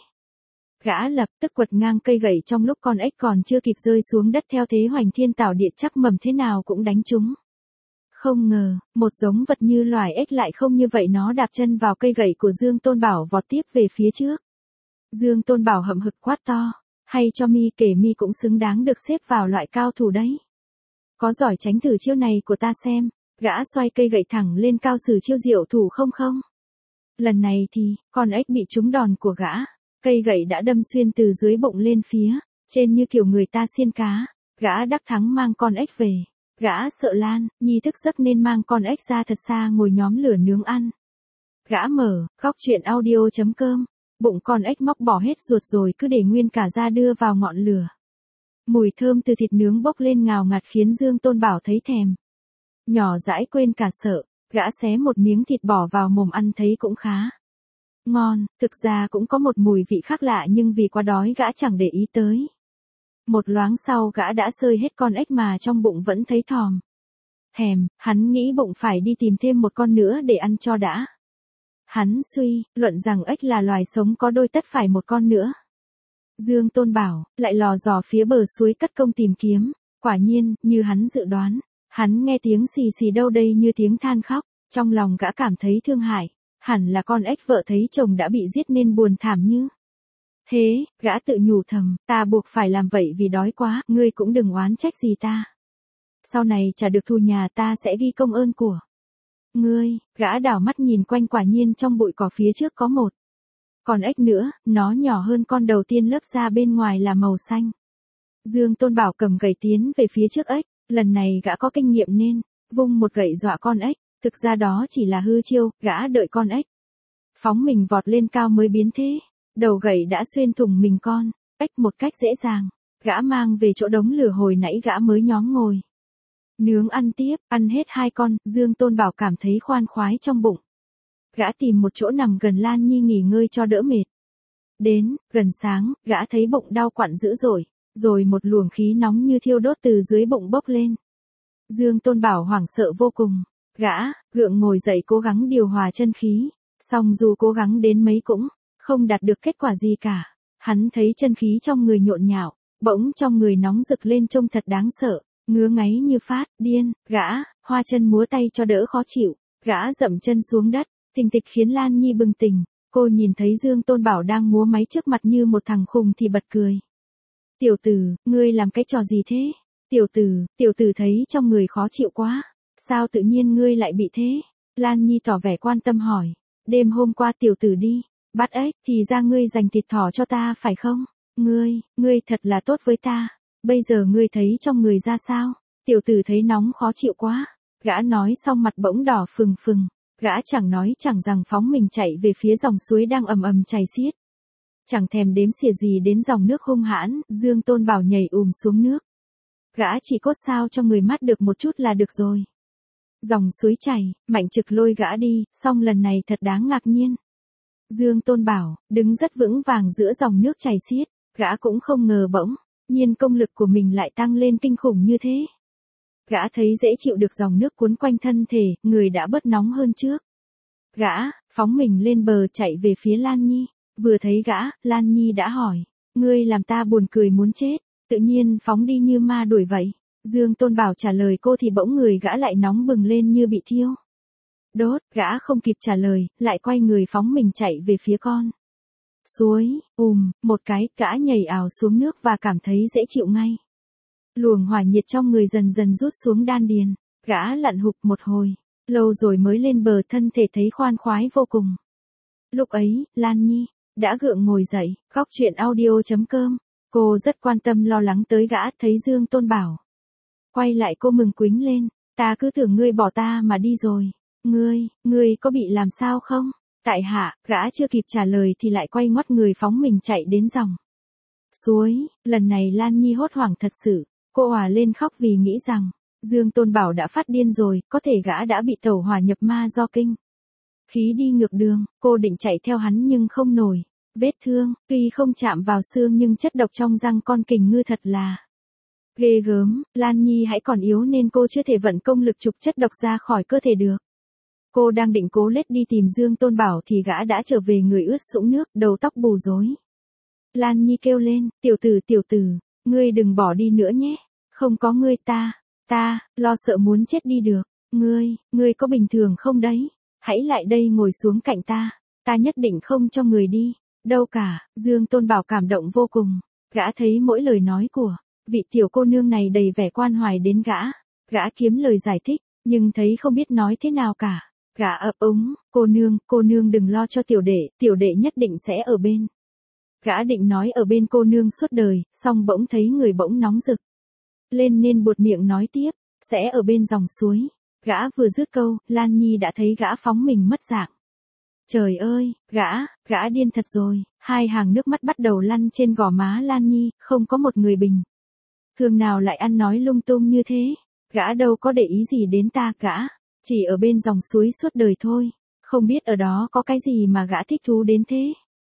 Gã lập tức quật ngang cây gậy trong lúc con ếch còn chưa kịp rơi xuống đất theo thế hoành thiên tảo địa chắc mầm thế nào cũng đánh trúng. Không ngờ, một giống vật như loài ếch lại không như vậy, nó đạp chân vào cây gậy của Dương Tôn Bảo vọt tiếp về phía trước. Dương Tôn Bảo hậm hực quát to, hay cho mi kể mi cũng xứng đáng được xếp vào loại cao thủ đấy. Có giỏi tránh thử chiêu này của ta xem. Gã xoay cây gậy thẳng lên cao sử chiêu diệu thủ không không. Lần này thì, con ếch bị trúng đòn của gã. Cây gậy đã đâm xuyên từ dưới bụng lên phía trên như kiểu người ta xiên cá. Gã đắc thắng mang con ếch về. Gã sợ Lan Nhi thức giấc nên mang con ếch ra thật xa ngồi nhóm lửa nướng ăn. Gã mở, góc truyện audio chấm com. Bụng con ếch móc bỏ hết ruột rồi cứ để nguyên cả ra đưa vào ngọn lửa. Mùi thơm từ thịt nướng bốc lên ngào ngạt khiến Dương Tôn Bảo thấy thèm. Nhỏ dãi quên cả sợ, gã xé một miếng thịt bỏ vào mồm ăn thấy cũng khá ngon, thực ra cũng có một mùi vị khác lạ nhưng vì quá đói gã chẳng để ý tới. Một loáng sau gã đã xơi hết con ếch mà trong bụng vẫn thấy thòm thèm, hắn nghĩ bụng phải đi tìm thêm một con nữa để ăn cho đã. Hắn suy luận rằng ếch là loài sống có đôi tất phải một con nữa. Dương Tôn Bảo lại lò dò phía bờ suối cất công tìm kiếm, quả nhiên, như hắn dự đoán, hắn nghe tiếng xì xì đâu đây như tiếng than khóc, trong lòng gã cảm thấy thương hại, hẳn là con ếch vợ thấy chồng đã bị giết nên buồn thảm như thế. Gã tự nhủ thầm, ta buộc phải làm vậy vì đói quá, ngươi cũng đừng oán trách gì ta. Sau này trả được thù nhà ta sẽ ghi công ơn của ngươi. Gã đảo mắt nhìn quanh, quả nhiên trong bụi cỏ phía trước có một con ếch nữa, nó nhỏ hơn con đầu tiên, lớp da bên ngoài là màu xanh. Dương Tôn Bảo cầm gậy tiến về phía trước ếch, lần này gã có kinh nghiệm nên vung một gậy dọa con ếch, thực ra đó chỉ là hư chiêu, gã đợi con ếch phóng mình vọt lên cao mới biến thế. Đầu gậy đã xuyên thủng mình con Cách một cách dễ dàng, gã mang về chỗ đống lửa hồi nãy gã mới nhóm ngồi. Nướng ăn tiếp, ăn hết hai con, Dương Tôn Bảo cảm thấy khoan khoái trong bụng. Gã tìm một chỗ nằm gần Lan Nhi nghỉ ngơi cho đỡ mệt. Đến, gần sáng, gã thấy bụng đau quặn dữ dội, rồi một luồng khí nóng như thiêu đốt từ dưới bụng bốc lên. Dương Tôn Bảo hoảng sợ vô cùng, gã, gượng ngồi dậy cố gắng điều hòa chân khí, song dù cố gắng đến mấy cũng không đạt được kết quả gì cả. Hắn thấy chân khí trong người nhộn nhạo, bỗng trong người nóng rực lên trông thật đáng sợ, ngứa ngáy như phát điên, gã, hoa chân múa tay cho đỡ khó chịu, gã dậm chân xuống đất, thình thịch khiến Lan Nhi bừng tỉnh, cô nhìn thấy Dương Tôn Bảo đang múa máy trước mặt như một thằng khùng thì bật cười. Tiểu tử, ngươi làm cái trò gì thế? Tiểu tử, tiểu tử thấy trong người khó chịu quá, sao tự nhiên ngươi lại bị thế? Lan Nhi tỏ vẻ quan tâm hỏi, đêm hôm qua tiểu tử đi, bắt ếch thì ra ngươi dành thịt thỏ cho ta phải không? Ngươi, ngươi thật là tốt với ta, bây giờ ngươi thấy trong người ra sao? Tiểu tử thấy nóng khó chịu quá, gã nói xong mặt bỗng đỏ phừng phừng, gã chẳng nói chẳng rằng phóng mình chạy về phía dòng suối đang ầm ầm chảy xiết. Chẳng thèm đếm xỉa gì đến dòng nước hung hãn, Dương Tôn Bảo nhảy ùm xuống nước. Gã chỉ cốt sao cho người mát được một chút là được rồi. Dòng suối chảy, Mạnh Trực lôi gã đi, song lần này thật đáng ngạc nhiên. Dương Tôn Bảo, đứng rất vững vàng giữa dòng nước chảy xiết, gã cũng không ngờ bỗng nhiên công lực của mình lại tăng lên kinh khủng như thế. Gã thấy dễ chịu được dòng nước cuốn quanh thân thể, người đã bớt nóng hơn trước. Gã, phóng mình lên bờ chạy về phía Lan Nhi, vừa thấy gã, Lan Nhi đã hỏi, ngươi làm ta buồn cười muốn chết, tự nhiên phóng đi như ma đuổi vậy. Dương Tôn Bảo trả lời cô thì bỗng người gã lại nóng bừng lên như bị thiêu đốt, gã không kịp trả lời, lại quay người phóng mình chạy về phía con suối, ùm, một cái, gã nhảy ào xuống nước và cảm thấy dễ chịu ngay. Luồng hỏa nhiệt trong người dần dần rút xuống đan điền, gã lặn hụp một hồi, lâu rồi mới lên bờ, thân thể thấy khoan khoái vô cùng. Lúc ấy, Lan Nhi đã gượng ngồi dậy, khóc chuyện audio chấm com, cô rất quan tâm lo lắng tới gã, thấy Dương Tôn Bảo quay lại cô mừng quính lên, ta cứ tưởng ngươi bỏ ta mà đi rồi, ngươi, ngươi có bị làm sao không? Tại hạ, gã chưa kịp trả lời thì lại quay ngoắt người phóng mình chạy đến dòng suối, lần này Lan Nhi hốt hoảng thật sự, cô òa lên khóc vì nghĩ rằng, Dương Tôn Bảo đã phát điên rồi, có thể gã đã bị tẩu hỏa nhập ma do kinh khí đi ngược đường, cô định chạy theo hắn nhưng không nổi, vết thương, tuy không chạm vào xương nhưng chất độc trong răng con kình ngư thật là ghê gớm. Lan Nhi hãy còn yếu nên cô chưa thể vận công lực trục chất độc ra khỏi cơ thể được. Cô đang định cố lết đi tìm Dương Tôn Bảo thì gã đã trở về, người ướt sũng nước, đầu tóc bù rối. Lan Nhi kêu lên, tiểu tử tiểu tử, ngươi đừng bỏ đi nữa nhé, không có ngươi ta, ta, lo sợ muốn chết đi được, ngươi, ngươi có bình thường không đấy, hãy lại đây ngồi xuống cạnh ta, ta nhất định không cho người đi, đâu cả. Dương Tôn Bảo cảm động vô cùng, gã thấy mỗi lời nói của vị tiểu cô nương này đầy vẻ quan hoài đến gã, gã kiếm lời giải thích, nhưng thấy không biết nói thế nào cả. Gã ấp úng, cô nương, cô nương đừng lo cho tiểu đệ, tiểu đệ nhất định sẽ ở bên. Gã định nói ở bên cô nương suốt đời, song bỗng thấy người bỗng nóng rực lên nên buột miệng nói tiếp, sẽ ở bên dòng suối. Gã vừa dứt câu, Lan Nhi đã thấy gã phóng mình mất dạng. Trời ơi, gã, gã điên thật rồi, hai hàng nước mắt bắt đầu lăn trên gò má Lan Nhi, không có một người bình thường nào lại ăn nói lung tung như thế. Gã đâu có để ý gì đến ta, gã chỉ ở bên dòng suối suốt đời thôi, không biết ở đó có cái gì mà gã thích thú đến thế.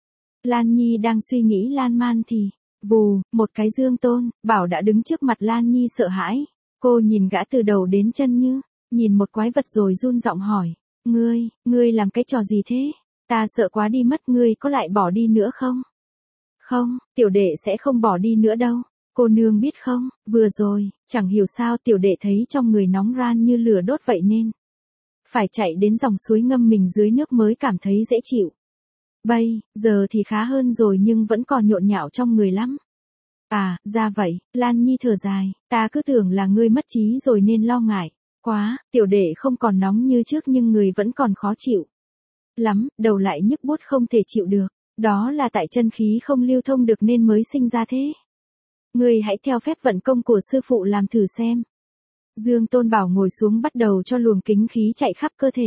Lan Nhi đang suy nghĩ lan man thì, vù, một cái Dương Tôn Bảo đã đứng trước mặt Lan Nhi sợ hãi. Cô nhìn gã từ đầu đến chân như nhìn một quái vật rồi run giọng hỏi, ngươi, ngươi làm cái trò gì thế? Ta sợ quá đi mất, ngươi có lại bỏ đi nữa không? Không, tiểu đệ sẽ không bỏ đi nữa đâu. Cô nương biết không, vừa rồi, chẳng hiểu sao tiểu đệ thấy trong người nóng ran như lửa đốt vậy nên phải chạy đến dòng suối ngâm mình dưới nước mới cảm thấy dễ chịu. Bây giờ thì khá hơn rồi nhưng vẫn còn nhộn nhạo trong người lắm. À, ra vậy, Lan Nhi thở dài, ta cứ tưởng là ngươi mất trí rồi nên lo ngại quá, tiểu đệ không còn nóng như trước nhưng người vẫn còn khó chịu lắm, đầu lại nhức buốt không thể chịu được, đó là tại chân khí không lưu thông được nên mới sinh ra thế. Ngươi hãy theo phép vận công của sư phụ làm thử xem. Dương Tôn Bảo ngồi xuống bắt đầu cho luồng kính khí chạy khắp cơ thể.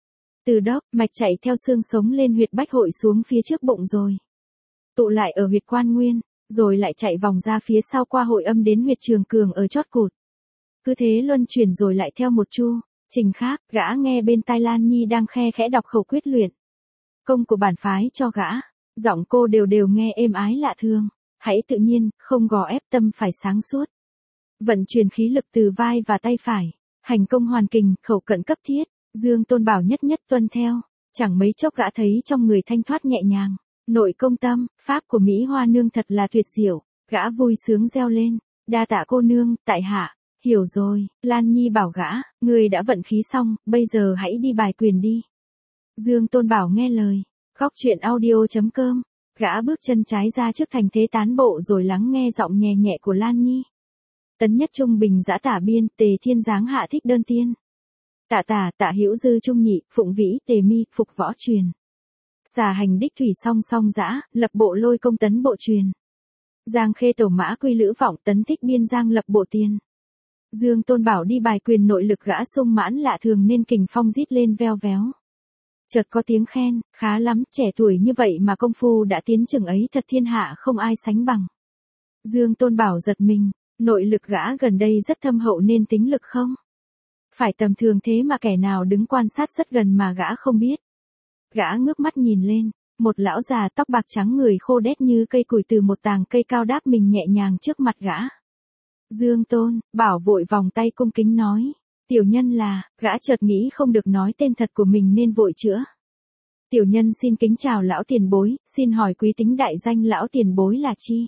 Từ đốc, mạch chạy theo xương sống lên huyệt bách hội xuống phía trước bụng rồi tụ lại ở huyệt quan nguyên. rồi lại chạy vòng ra phía sau qua hội âm đến huyệt trường cường ở chót cụt. Cứ thế luân chuyển rồi lại theo một chu trình khác, gã nghe bên tai Lan Nhi đang khe khẽ đọc khẩu quyết luyện công của bản phái cho gã, giọng cô đều đều nghe êm ái lạ thường, hãy tự nhiên, không gò ép, tâm phải sáng suốt. Vận chuyển khí lực từ vai và tay phải, hành công hoàn kình, khẩu cận cấp thiết, Dương Tôn Bảo nhất nhất tuân theo, chẳng mấy chốc gã thấy trong người thanh thoát nhẹ nhàng, nội công tâm, pháp của Mỹ Hoa nương thật là tuyệt diệu, gã vui sướng reo lên, đa tạ cô nương, tại hạ, hiểu rồi. Lan Nhi bảo gã, người đã vận khí xong, bây giờ hãy đi bài quyền đi. Dương Tôn Bảo nghe lời, góc truyện audio.com, gã bước chân trái ra trước thành thế tán bộ rồi lắng nghe giọng nhẹ nhẹ của Lan Nhi. Tấn nhất trung bình giã tả biên, tề thiên giáng hạ thích đơn tiên. Tạ tả, tạ hữu dư trung nhị, phụng vĩ, tề mi, phục võ truyền. Xà hành đích thủy song song giã, lập bộ lôi công tấn bộ truyền. Giang khê tổ mã quy lữ vọng tấn thích biên giang lập bộ tiên. Dương Tôn Bảo đi bài quyền nội lực gã sung mãn lạ thường nên kình phong rít lên veo véo. Chợt có tiếng khen, khá lắm, trẻ tuổi như vậy mà công phu đã tiến chừng ấy thật thiên hạ không ai sánh bằng. Dương Tôn Bảo giật mình, nội lực gã gần đây rất thâm hậu nên tính lực không phải tầm thường thế mà kẻ nào đứng quan sát rất gần mà gã không biết. Gã ngước mắt nhìn lên, một lão già tóc bạc trắng người khô đét như cây củi từ một tàng cây cao đáp mình nhẹ nhàng trước mặt gã. Dương Tôn Bảo vội vòng tay cung kính nói, tiểu nhân là, gã chợt nghĩ không được nói tên thật của mình nên vội chữa. Tiểu nhân xin kính chào lão tiền bối, xin hỏi quý tính đại danh lão tiền bối là chi?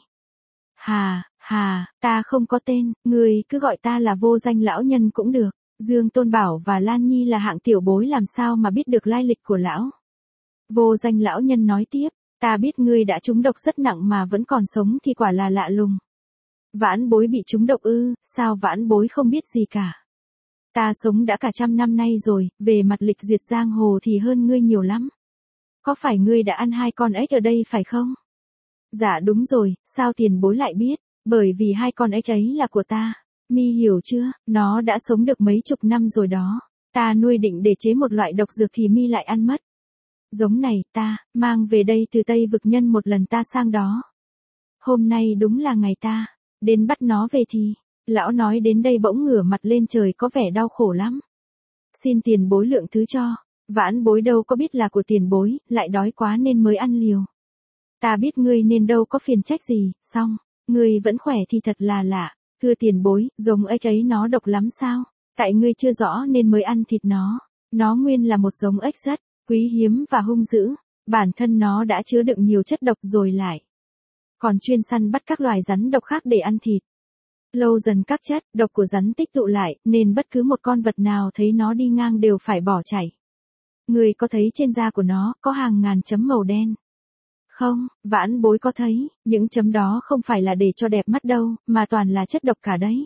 Hà, hà, ta không có tên, người cứ gọi ta là vô danh lão nhân cũng được. Dương Tôn Bảo và Lan Nhi là hạng tiểu bối làm sao mà biết được lai lịch của lão. Vô danh lão nhân nói tiếp, ta biết ngươi đã trúng độc rất nặng mà vẫn còn sống thì quả là lạ lùng. Vãn bối bị trúng độc ư, sao vãn bối không biết gì cả. Ta sống đã cả trăm năm nay rồi, về mặt lịch duyệt giang hồ thì hơn ngươi nhiều lắm. Có phải ngươi đã ăn hai con ếch ở đây phải không? Dạ đúng rồi, sao tiền bối lại biết, bởi vì hai con ếch ấy là của ta. Mi hiểu chưa, nó đã sống được mấy chục năm rồi đó. Ta nuôi định để chế một loại độc dược thì Mi lại ăn mất. Giống này, ta, mang về đây từ Tây Vực nhân một lần ta sang đó. Hôm nay đúng là ngày ta, đến bắt nó về thì, lão nói đến đây bỗng ngửa mặt lên trời có vẻ đau khổ lắm. Xin tiền bối lượng thứ cho, vãn bối đâu có biết là của tiền bối, lại đói quá nên mới ăn liều. Ta biết ngươi nên đâu có phiền trách gì, xong, ngươi vẫn khỏe thì thật là lạ. Thưa tiền bối, giống ếch ấy nó độc lắm sao? Tại ngươi chưa rõ nên mới ăn thịt nó. Nó nguyên là một giống ếch rất quý hiếm và hung dữ. Bản thân nó đã chứa đựng nhiều chất độc rồi lại còn chuyên săn bắt các loài rắn độc khác để ăn thịt. Lâu dần các chất độc của rắn tích tụ lại, nên bất cứ một con vật nào thấy nó đi ngang đều phải bỏ chạy. Người có thấy trên da của nó có hàng ngàn chấm màu đen? Không, vãn bối có thấy, những chấm đó không phải là để cho đẹp mắt đâu, mà toàn là chất độc cả đấy.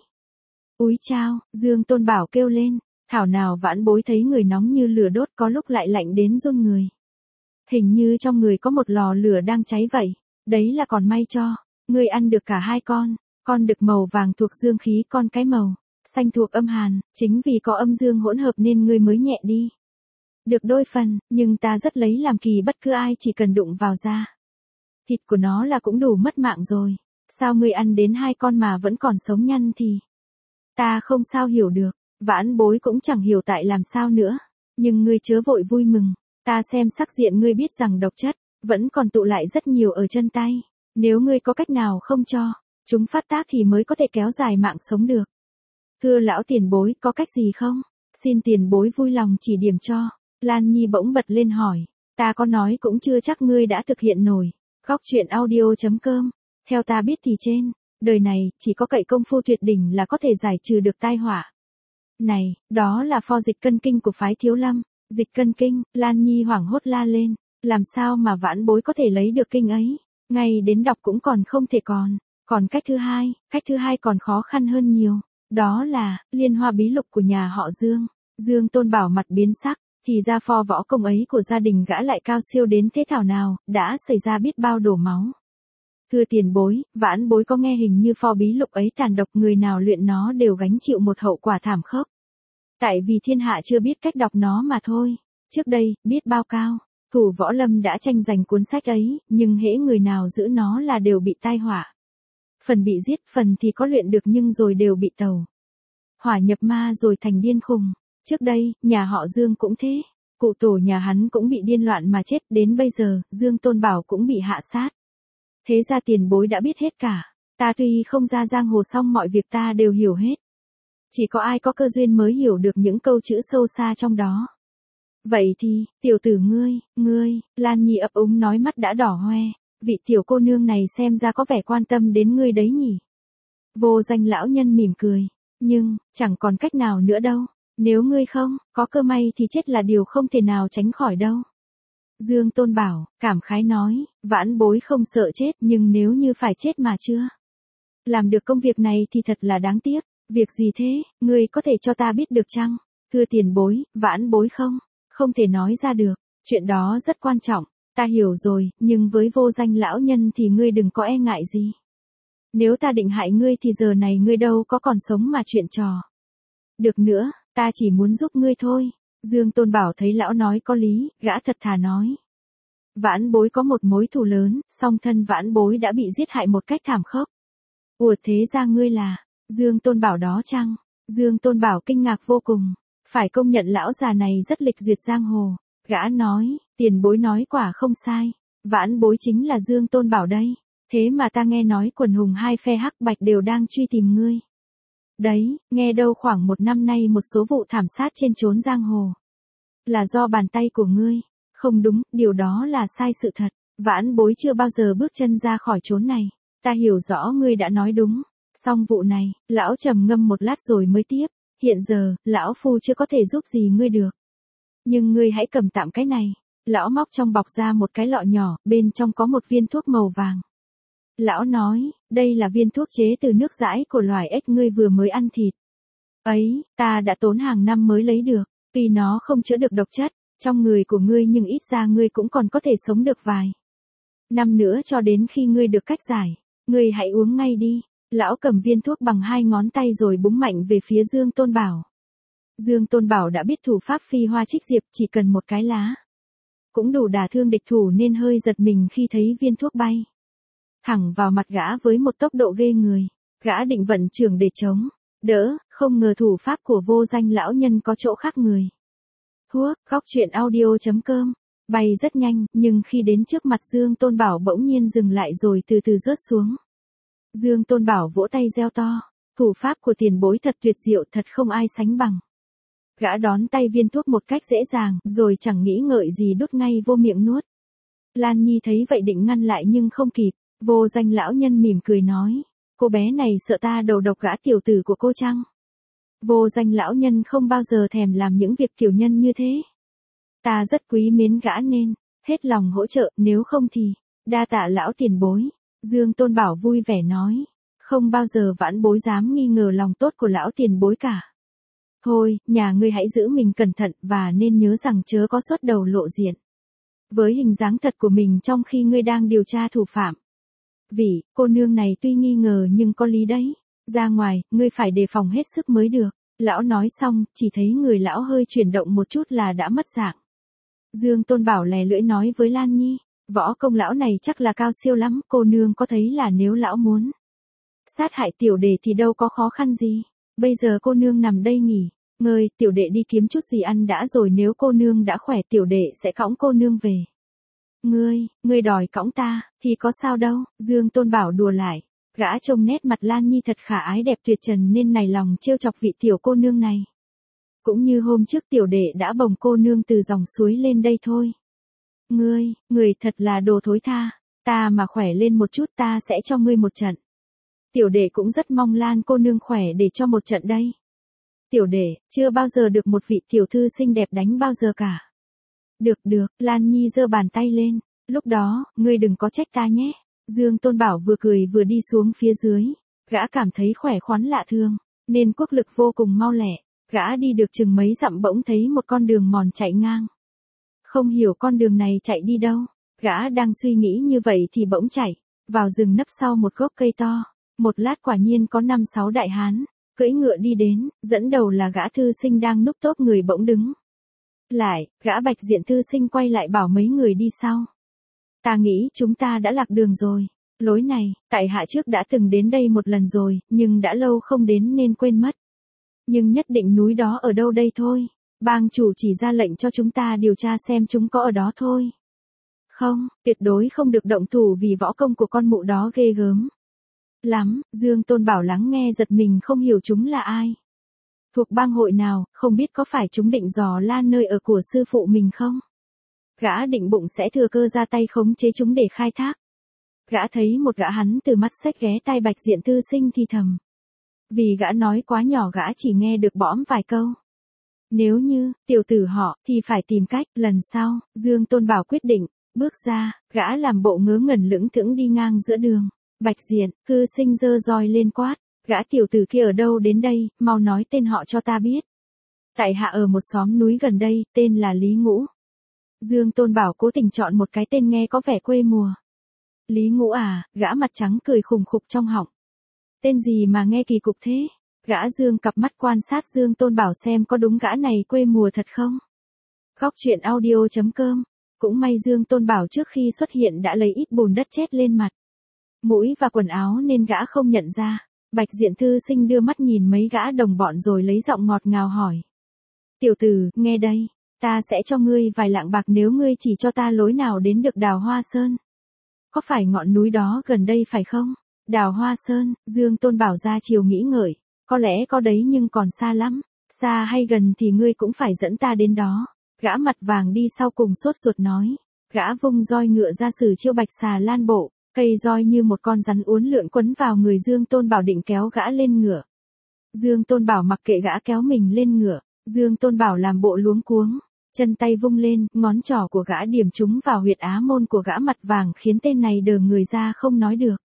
Úi chao, Dương Tôn Bảo kêu lên, thảo nào vãn bối thấy người nóng như lửa đốt có lúc lại lạnh đến run người. Hình như trong người có một lò lửa đang cháy vậy, đấy là còn may cho, ngươi ăn được cả hai con, con đực màu vàng thuộc dương khí, con cái màu xanh thuộc âm hàn, chính vì có âm dương hỗn hợp nên ngươi mới nhẹ đi. Được đôi phần, nhưng ta rất lấy làm kỳ bất cứ ai chỉ cần đụng vào da thịt của nó là cũng đủ mất mạng rồi. Sao ngươi ăn đến hai con mà vẫn còn sống nhăn thì? Ta không sao hiểu được, vãn bối cũng chẳng hiểu tại làm sao nữa. Nhưng ngươi chớ vội vui mừng, ta xem sắc diện ngươi biết rằng độc chất vẫn còn tụ lại rất nhiều ở chân tay. Nếu ngươi có cách nào không cho chúng phát tác thì mới có thể kéo dài mạng sống được. Thưa lão tiền bối, có cách gì không? Xin tiền bối vui lòng chỉ điểm cho. Lan Nhi bỗng bật lên hỏi, ta có nói cũng chưa chắc ngươi đã thực hiện nổi. Góc truyện audio.com, theo ta biết thì trên đời này chỉ có cậy công phu tuyệt đỉnh là có thể giải trừ được tai họa này, đó là pho dịch cân kinh của phái Thiếu Lâm. Dịch cân kinh, Lan Nhi hoảng hốt la lên, làm sao mà vãn bối có thể lấy được kinh ấy, ngay đến đọc cũng còn không thể còn. Còn cách thứ hai, cách thứ hai còn khó khăn hơn nhiều, đó là Liên Hoa bí lục của nhà họ Dương. Dương Tôn Bảo mặt biến sắc, thì ra pho võ công ấy của gia đình gã lại cao siêu đến thế thảo nào, đã xảy ra biết bao đổ máu. Thưa tiền bối, vãn bối có nghe hình như pho bí lục ấy tàn độc, người nào luyện nó đều gánh chịu một hậu quả thảm khốc. Tại vì thiên hạ chưa biết cách đọc nó mà thôi. Trước đây, biết bao cao thủ võ lâm đã tranh giành cuốn sách ấy, nhưng hễ người nào giữ nó là đều bị tai họa. Phần bị giết, phần thì có luyện được nhưng rồi đều bị tẩu hỏa nhập ma rồi thành điên khùng. Trước đây, nhà họ Dương cũng thế. Cụ tổ nhà hắn cũng bị điên loạn mà chết, đến bây giờ, Dương Tôn Bảo cũng bị hạ sát. Thế ra tiền bối đã biết hết cả. Ta tuy không ra giang hồ song mọi việc ta đều hiểu hết. Chỉ có ai có cơ duyên mới hiểu được những câu chữ sâu xa trong đó. Vậy thì, tiểu tử ngươi, ngươi, Lan Nhi ấp úng nói mắt đã đỏ hoe. Vị tiểu cô nương này xem ra có vẻ quan tâm đến ngươi đấy nhỉ. Vô Danh lão nhân mỉm cười. Nhưng, chẳng còn cách nào nữa đâu. Nếu ngươi không, có cơ may thì chết là điều không thể nào tránh khỏi đâu. Dương Tôn Bảo, cảm khái nói, vãn bối không sợ chết nhưng nếu như phải chết mà chưa làm được công việc này thì thật là đáng tiếc. Việc gì thế, ngươi có thể cho ta biết được chăng? Thưa tiền bối, vãn bối không, không thể nói ra được. Chuyện đó rất quan trọng, ta hiểu rồi, nhưng với Vô Danh lão nhân thì ngươi đừng có e ngại gì. Nếu ta định hại ngươi thì giờ này ngươi đâu có còn sống mà chuyện trò. Được nữa, ta chỉ muốn giúp ngươi thôi. Dương Tôn Bảo thấy lão nói có lý, gã thật thà nói. Vãn bối có một mối thù lớn, song thân vãn bối đã bị giết hại một cách thảm khốc. Ủa thế ra ngươi là, Dương Tôn Bảo đó chăng? Dương Tôn Bảo kinh ngạc vô cùng, phải công nhận lão già này rất lịch duyệt giang hồ. Gã nói, tiền bối nói quả không sai, vãn bối chính là Dương Tôn Bảo đây. Thế mà ta nghe nói quần hùng hai phe hắc bạch đều đang truy tìm ngươi. Đấy, nghe đâu khoảng một năm nay một số vụ thảm sát trên chốn giang hồ. Là do bàn tay của ngươi. Không đúng, điều đó là sai sự thật. Vãn bối chưa bao giờ bước chân ra khỏi chốn này. Ta hiểu rõ ngươi đã nói đúng. Xong vụ này, lão trầm ngâm một lát rồi mới tiếp. Hiện giờ, lão phu chưa có thể giúp gì ngươi được. Nhưng ngươi hãy cầm tạm cái này. Lão móc trong bọc ra một cái lọ nhỏ, bên trong có một viên thuốc màu vàng. Lão nói, đây là viên thuốc chế từ nước dãi của loài ếch ngươi vừa mới ăn thịt. Ấy, ta đã tốn hàng năm mới lấy được, tuy nó không chữa được độc chất trong người của ngươi nhưng ít ra ngươi cũng còn có thể sống được vài năm nữa cho đến khi ngươi được cách giải. Ngươi hãy uống ngay đi. Lão cầm viên thuốc bằng hai ngón tay rồi búng mạnh về phía Dương Tôn Bảo. Dương Tôn Bảo đã biết thủ pháp phi hoa trích diệp, chỉ cần một cái lá cũng đủ đả thương địch thủ nên hơi giật mình khi thấy viên thuốc bay thẳng vào mặt gã với một tốc độ ghê người. Gã định vận trưởng để chống đỡ, không ngờ thủ pháp của Vô Danh lão nhân có chỗ khác người. Thuốc, góc truyện audio chấm com, bay rất nhanh, nhưng khi đến trước mặt Dương Tôn Bảo bỗng nhiên dừng lại rồi từ từ rớt xuống. Dương Tôn Bảo vỗ tay reo to, thủ pháp của tiền bối thật tuyệt diệu, thật không ai sánh bằng. Gã đón tay viên thuốc một cách dễ dàng, rồi chẳng nghĩ ngợi gì đút ngay vô miệng nuốt. Lan Nhi thấy vậy định ngăn lại nhưng không kịp. Vô Danh lão nhân mỉm cười nói, cô bé này sợ ta đầu độc gã tiểu tử của cô chăng? Vô Danh lão nhân không bao giờ thèm làm những việc tiểu nhân như thế. Ta rất quý mến gã nên hết lòng hỗ trợ, nếu không thì đa tạ lão tiền bối. Dương Tôn Bảo vui vẻ nói, không bao giờ vãn bối dám nghi ngờ lòng tốt của lão tiền bối cả. Thôi, nhà ngươi hãy giữ mình cẩn thận và nên nhớ rằng chớ có xuất đầu lộ diện với hình dáng thật của mình trong khi ngươi đang điều tra thủ phạm. Vì, cô nương này tuy nghi ngờ nhưng có lý đấy. Ra ngoài, ngươi phải đề phòng hết sức mới được. Lão nói xong, chỉ thấy người lão hơi chuyển động một chút là đã mất dạng. Dương Tôn Bảo lè lưỡi nói với Lan Nhi, võ công lão này chắc là cao siêu lắm, cô nương có thấy là nếu lão muốn sát hại tiểu đệ thì đâu có khó khăn gì. Bây giờ cô nương nằm đây nghỉ ngơi, tiểu đệ đi kiếm chút gì ăn đã rồi nếu cô nương đã khỏe tiểu đệ sẽ cõng cô nương về. Ngươi, ngươi đòi cõng ta, thì có sao đâu, Dương Tôn Bảo đùa lại. Gã trông nét mặt Lan Nhi thật khả ái đẹp tuyệt trần nên nài lòng trêu chọc vị tiểu cô nương này. Cũng như hôm trước tiểu đệ đã bồng cô nương từ dòng suối lên đây thôi. Ngươi, ngươi thật là đồ thối tha, ta mà khỏe lên một chút ta sẽ cho ngươi một trận. Tiểu đệ cũng rất mong Lan cô nương khỏe để cho một trận đây. Tiểu đệ, chưa bao giờ được một vị tiểu thư xinh đẹp đánh bao giờ cả. Được được, Lan Nhi giơ bàn tay lên, lúc đó, ngươi đừng có trách ta nhé. Dương Tôn Bảo vừa cười vừa đi xuống phía dưới, gã cảm thấy khỏe khoắn lạ thường, nên quốc lực vô cùng mau lẹ, gã đi được chừng mấy dặm bỗng thấy một con đường mòn chạy ngang. Không hiểu con đường này chạy đi đâu, gã đang suy nghĩ như vậy thì bỗng chạy vào rừng nấp sau một gốc cây to, một lát quả nhiên có năm sáu đại hán, cưỡi ngựa đi đến, dẫn đầu là gã thư sinh đang núp tốp người bỗng đứng lại, gã bạch diện thư sinh quay lại bảo mấy người đi sau. Ta nghĩ chúng ta đã lạc đường rồi. Lối này, tại hạ trước đã từng đến đây một lần rồi, nhưng đã lâu không đến nên quên mất. Nhưng nhất định núi đó ở đâu đây thôi. Bang chủ chỉ ra lệnh cho chúng ta điều tra xem chúng có ở đó thôi. Không, tuyệt đối không được động thủ vì võ công của con mụ đó ghê gớm lắm. Dương Tôn Bảo lắng nghe giật mình không hiểu chúng là ai. Thuộc bang hội nào, không biết có phải chúng định dò la nơi ở của sư phụ mình không? Gã định bụng sẽ thừa cơ ra tay khống chế chúng để khai thác. Gã thấy một gã hắn từ mắt xếch ghé tai Bạch Diện Thư Sinh thì thầm. Vì gã nói quá nhỏ gã chỉ nghe được bõm vài câu. Nếu như, tiểu tử họ, thì phải tìm cách, lần sau, Dương Tôn Bảo quyết định, bước ra, gã làm bộ ngớ ngẩn lững thững đi ngang giữa đường. Bạch Diện, Thư Sinh giơ roi lên quát, gã tiểu tử kia ở đâu đến đây, mau nói tên họ cho ta biết. Tại hạ ở một xóm núi gần đây, tên là Lý Ngũ. Dương Tôn Bảo cố tình chọn một cái tên nghe có vẻ quê mùa. Lý Ngũ à, gã mặt trắng cười khùng khục trong họng. Tên gì mà nghe kỳ cục thế? Gã dương cặp mắt quan sát Dương Tôn Bảo xem có đúng gã này quê mùa thật không? Góc truyện audio chấm com. Cũng may Dương Tôn Bảo trước khi xuất hiện đã lấy ít bùn đất chết lên mặt, mũi và quần áo nên gã không nhận ra. Bạch Diện Thư Sinh đưa mắt nhìn mấy gã đồng bọn rồi lấy giọng ngọt ngào hỏi. Tiểu tử, nghe đây, ta sẽ cho ngươi vài lạng bạc nếu ngươi chỉ cho ta lối nào đến được Đào Hoa Sơn. Có phải ngọn núi đó gần đây phải không? Đào Hoa Sơn, Dương Tôn Bảo ra chiều nghĩ ngợi, có lẽ có đấy nhưng còn xa lắm, xa hay gần thì ngươi cũng phải dẫn ta đến đó. Gã mặt vàng đi sau cùng sốt ruột nói, gã vung roi ngựa ra sử chiêu Bạch Xà Lan Bộ, cây roi như một con rắn uốn lượn quấn vào người Dương Tôn Bảo định kéo gã lên ngựa. Dương Tôn Bảo mặc kệ gã kéo mình lên ngựa, Dương Tôn Bảo làm bộ luống cuống, chân tay vung lên, ngón trỏ của gã điểm trúng vào huyệt á môn của gã mặt vàng khiến tên này đờ người ra không nói được.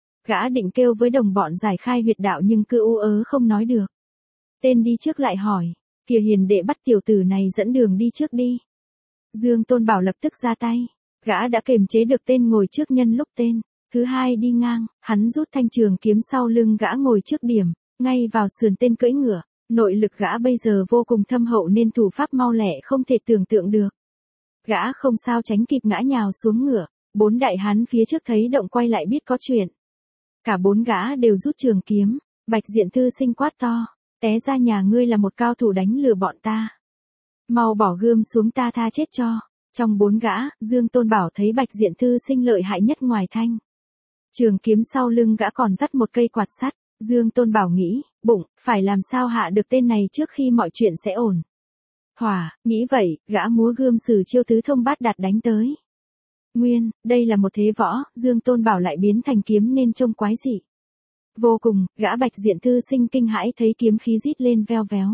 Gã định kêu với đồng bọn giải khai huyệt đạo nhưng cứ ú ớ không nói được. Tên đi trước lại hỏi, kìa hiền đệ bắt tiểu tử này dẫn đường đi trước đi. Dương Tôn Bảo lập tức ra tay, gã đã kềm chế được tên ngồi trước nhân lúc tên thứ hai đi ngang, hắn rút thanh trường kiếm sau lưng gã ngồi trước điểm, ngay vào sườn tên cưỡi ngựa. Nội lực gã bây giờ vô cùng thâm hậu nên thủ pháp mau lẹ không thể tưởng tượng được. Gã không sao tránh kịp ngã nhào xuống ngựa, bốn đại hán phía trước thấy động quay lại biết có chuyện. Cả bốn gã đều rút trường kiếm, Bạch Diện Thư Sinh quát to, té ra nhà ngươi là một cao thủ đánh lừa bọn ta. Mau bỏ gươm xuống ta tha chết cho. Trong bốn gã, Dương Tôn Bảo thấy Bạch Diện Thư Sinh lợi hại nhất ngoài thanh trường kiếm sau lưng gã còn dắt một cây quạt sắt. Dương Tôn Bảo nghĩ, bụng, phải làm sao hạ được tên này trước khi mọi chuyện sẽ ổn. Thỏa, nghĩ vậy, gã múa gươm sử chiêu tứ thông bát đạt đánh tới. Nguyên, đây là một thế võ, Dương Tôn Bảo lại biến thành kiếm nên trông quái dị. Vô cùng, gã Bạch Diện Thư Sinh kinh hãi thấy kiếm khí rít lên veo véo.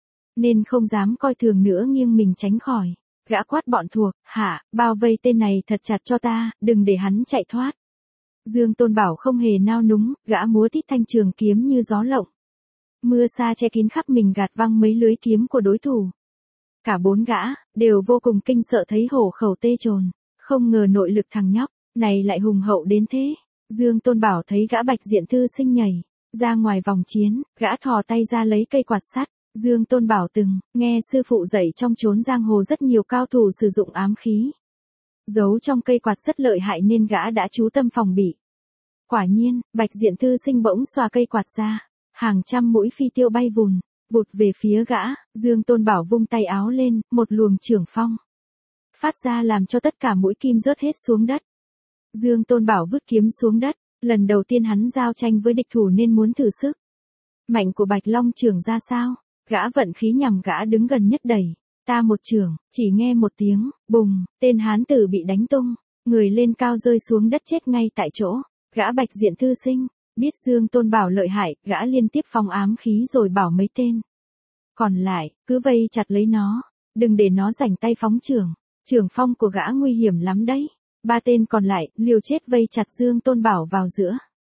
Nên không dám coi thường nữa nghiêng mình tránh khỏi. Gã quát bọn thuộc, hả, bao vây tên này thật chặt cho ta, đừng để hắn chạy thoát. Dương Tôn Bảo không hề nao núng, gã múa tít thanh trường kiếm như gió lộng. Mưa sa che kín khắp mình gạt văng mấy lưới kiếm của đối thủ. Cả bốn gã, đều vô cùng kinh sợ thấy hổ khẩu tê trồn, không ngờ nội lực thằng nhóc, này lại hùng hậu đến thế. Dương Tôn Bảo thấy gã Bạch Diện Thư Sinh nhảy ra ngoài vòng chiến, gã thò tay ra lấy cây quạt sắt. Dương Tôn Bảo từng nghe sư phụ dạy trong chốn giang hồ rất nhiều cao thủ sử dụng ám khí giấu trong cây quạt rất lợi hại nên gã đã chú tâm phòng bị. Quả nhiên, Bạch Diện Thư Sinh bỗng xòa cây quạt ra, hàng trăm mũi phi tiêu bay vùn vụt về phía gã. Dương Tôn Bảo vung tay áo lên, một luồng trưởng phong phát ra làm cho tất cả mũi kim rớt hết xuống đất. Dương Tôn Bảo vứt kiếm xuống đất, lần đầu tiên hắn giao tranh với địch thủ nên muốn thử sức mạnh của Bạch Long trưởng ra sao. Gã vận khí nhằm gã đứng gần nhất đẩy ta một chưởng, chỉ nghe một tiếng bùng, tên hán tử bị đánh tung, người lên cao rơi xuống đất chết ngay tại chỗ. Gã Bạch Diện Thư Sinh biết Dương Tôn Bảo lợi hại, gã liên tiếp phong ám khí rồi bảo mấy tên còn lại cứ vây chặt lấy nó, đừng để nó rảnh tay phóng chưởng. Chưởng phong của gã nguy hiểm lắm đấy. Ba tên còn lại liều chết vây chặt Dương Tôn Bảo vào giữa,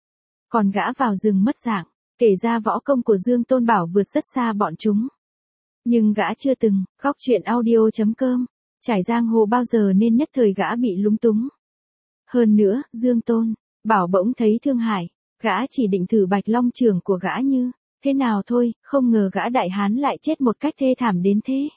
còn gã vào rừng mất dạng. Kể ra võ công của Dương Tôn Bảo vượt rất xa bọn chúng. Nhưng gã chưa từng, góc truyện audio chấm com, trải giang hồ bao giờ nên nhất thời gã bị lúng túng. Hơn nữa, Dương Tôn Bảo bỗng thấy thương hại, gã chỉ định thử Bạch Long trưởng của gã như thế nào thôi, không ngờ gã đại hán lại chết một cách thê thảm đến thế.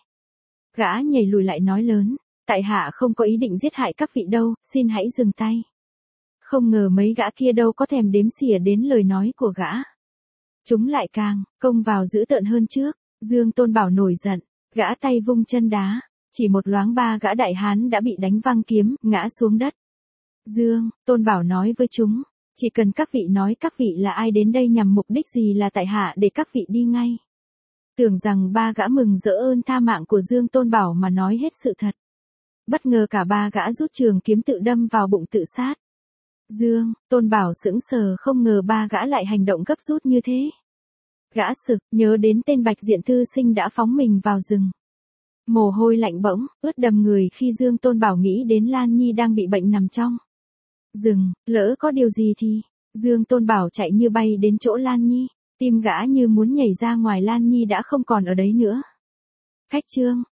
Gã nhảy lùi lại nói lớn, tại hạ không có ý định giết hại các vị đâu, xin hãy dừng tay. Không ngờ mấy gã kia đâu có thèm đếm xỉa đến lời nói của gã. Chúng lại càng, công vào dữ tợn hơn trước. Dương Tôn Bảo nổi giận, gã tay vung chân đá. Chỉ một loáng ba gã đại hán đã bị đánh văng kiếm, ngã xuống đất. Dương, Tôn Bảo nói với chúng, chỉ cần các vị nói các vị là ai đến đây nhằm mục đích gì là tại hạ để các vị đi ngay. Tưởng rằng ba gã mừng rỡ ơn tha mạng của Dương Tôn Bảo mà nói hết sự thật. Bất ngờ cả ba gã rút trường kiếm tự đâm vào bụng tự sát. Dương, Tôn Bảo sững sờ không ngờ ba gã lại hành động gấp rút như thế. Gã sực, nhớ đến tên Bạch Diện thư sinh đã phóng mình vào rừng. Mồ hôi lạnh bỗng, ướt đầm người khi Dương Tôn Bảo nghĩ đến Lan Nhi đang bị bệnh nằm trong rừng, lỡ có điều gì thì, Dương Tôn Bảo chạy như bay đến chỗ Lan Nhi, tim gã như muốn nhảy ra ngoài. Lan Nhi đã không còn ở đấy nữa. Khách trương,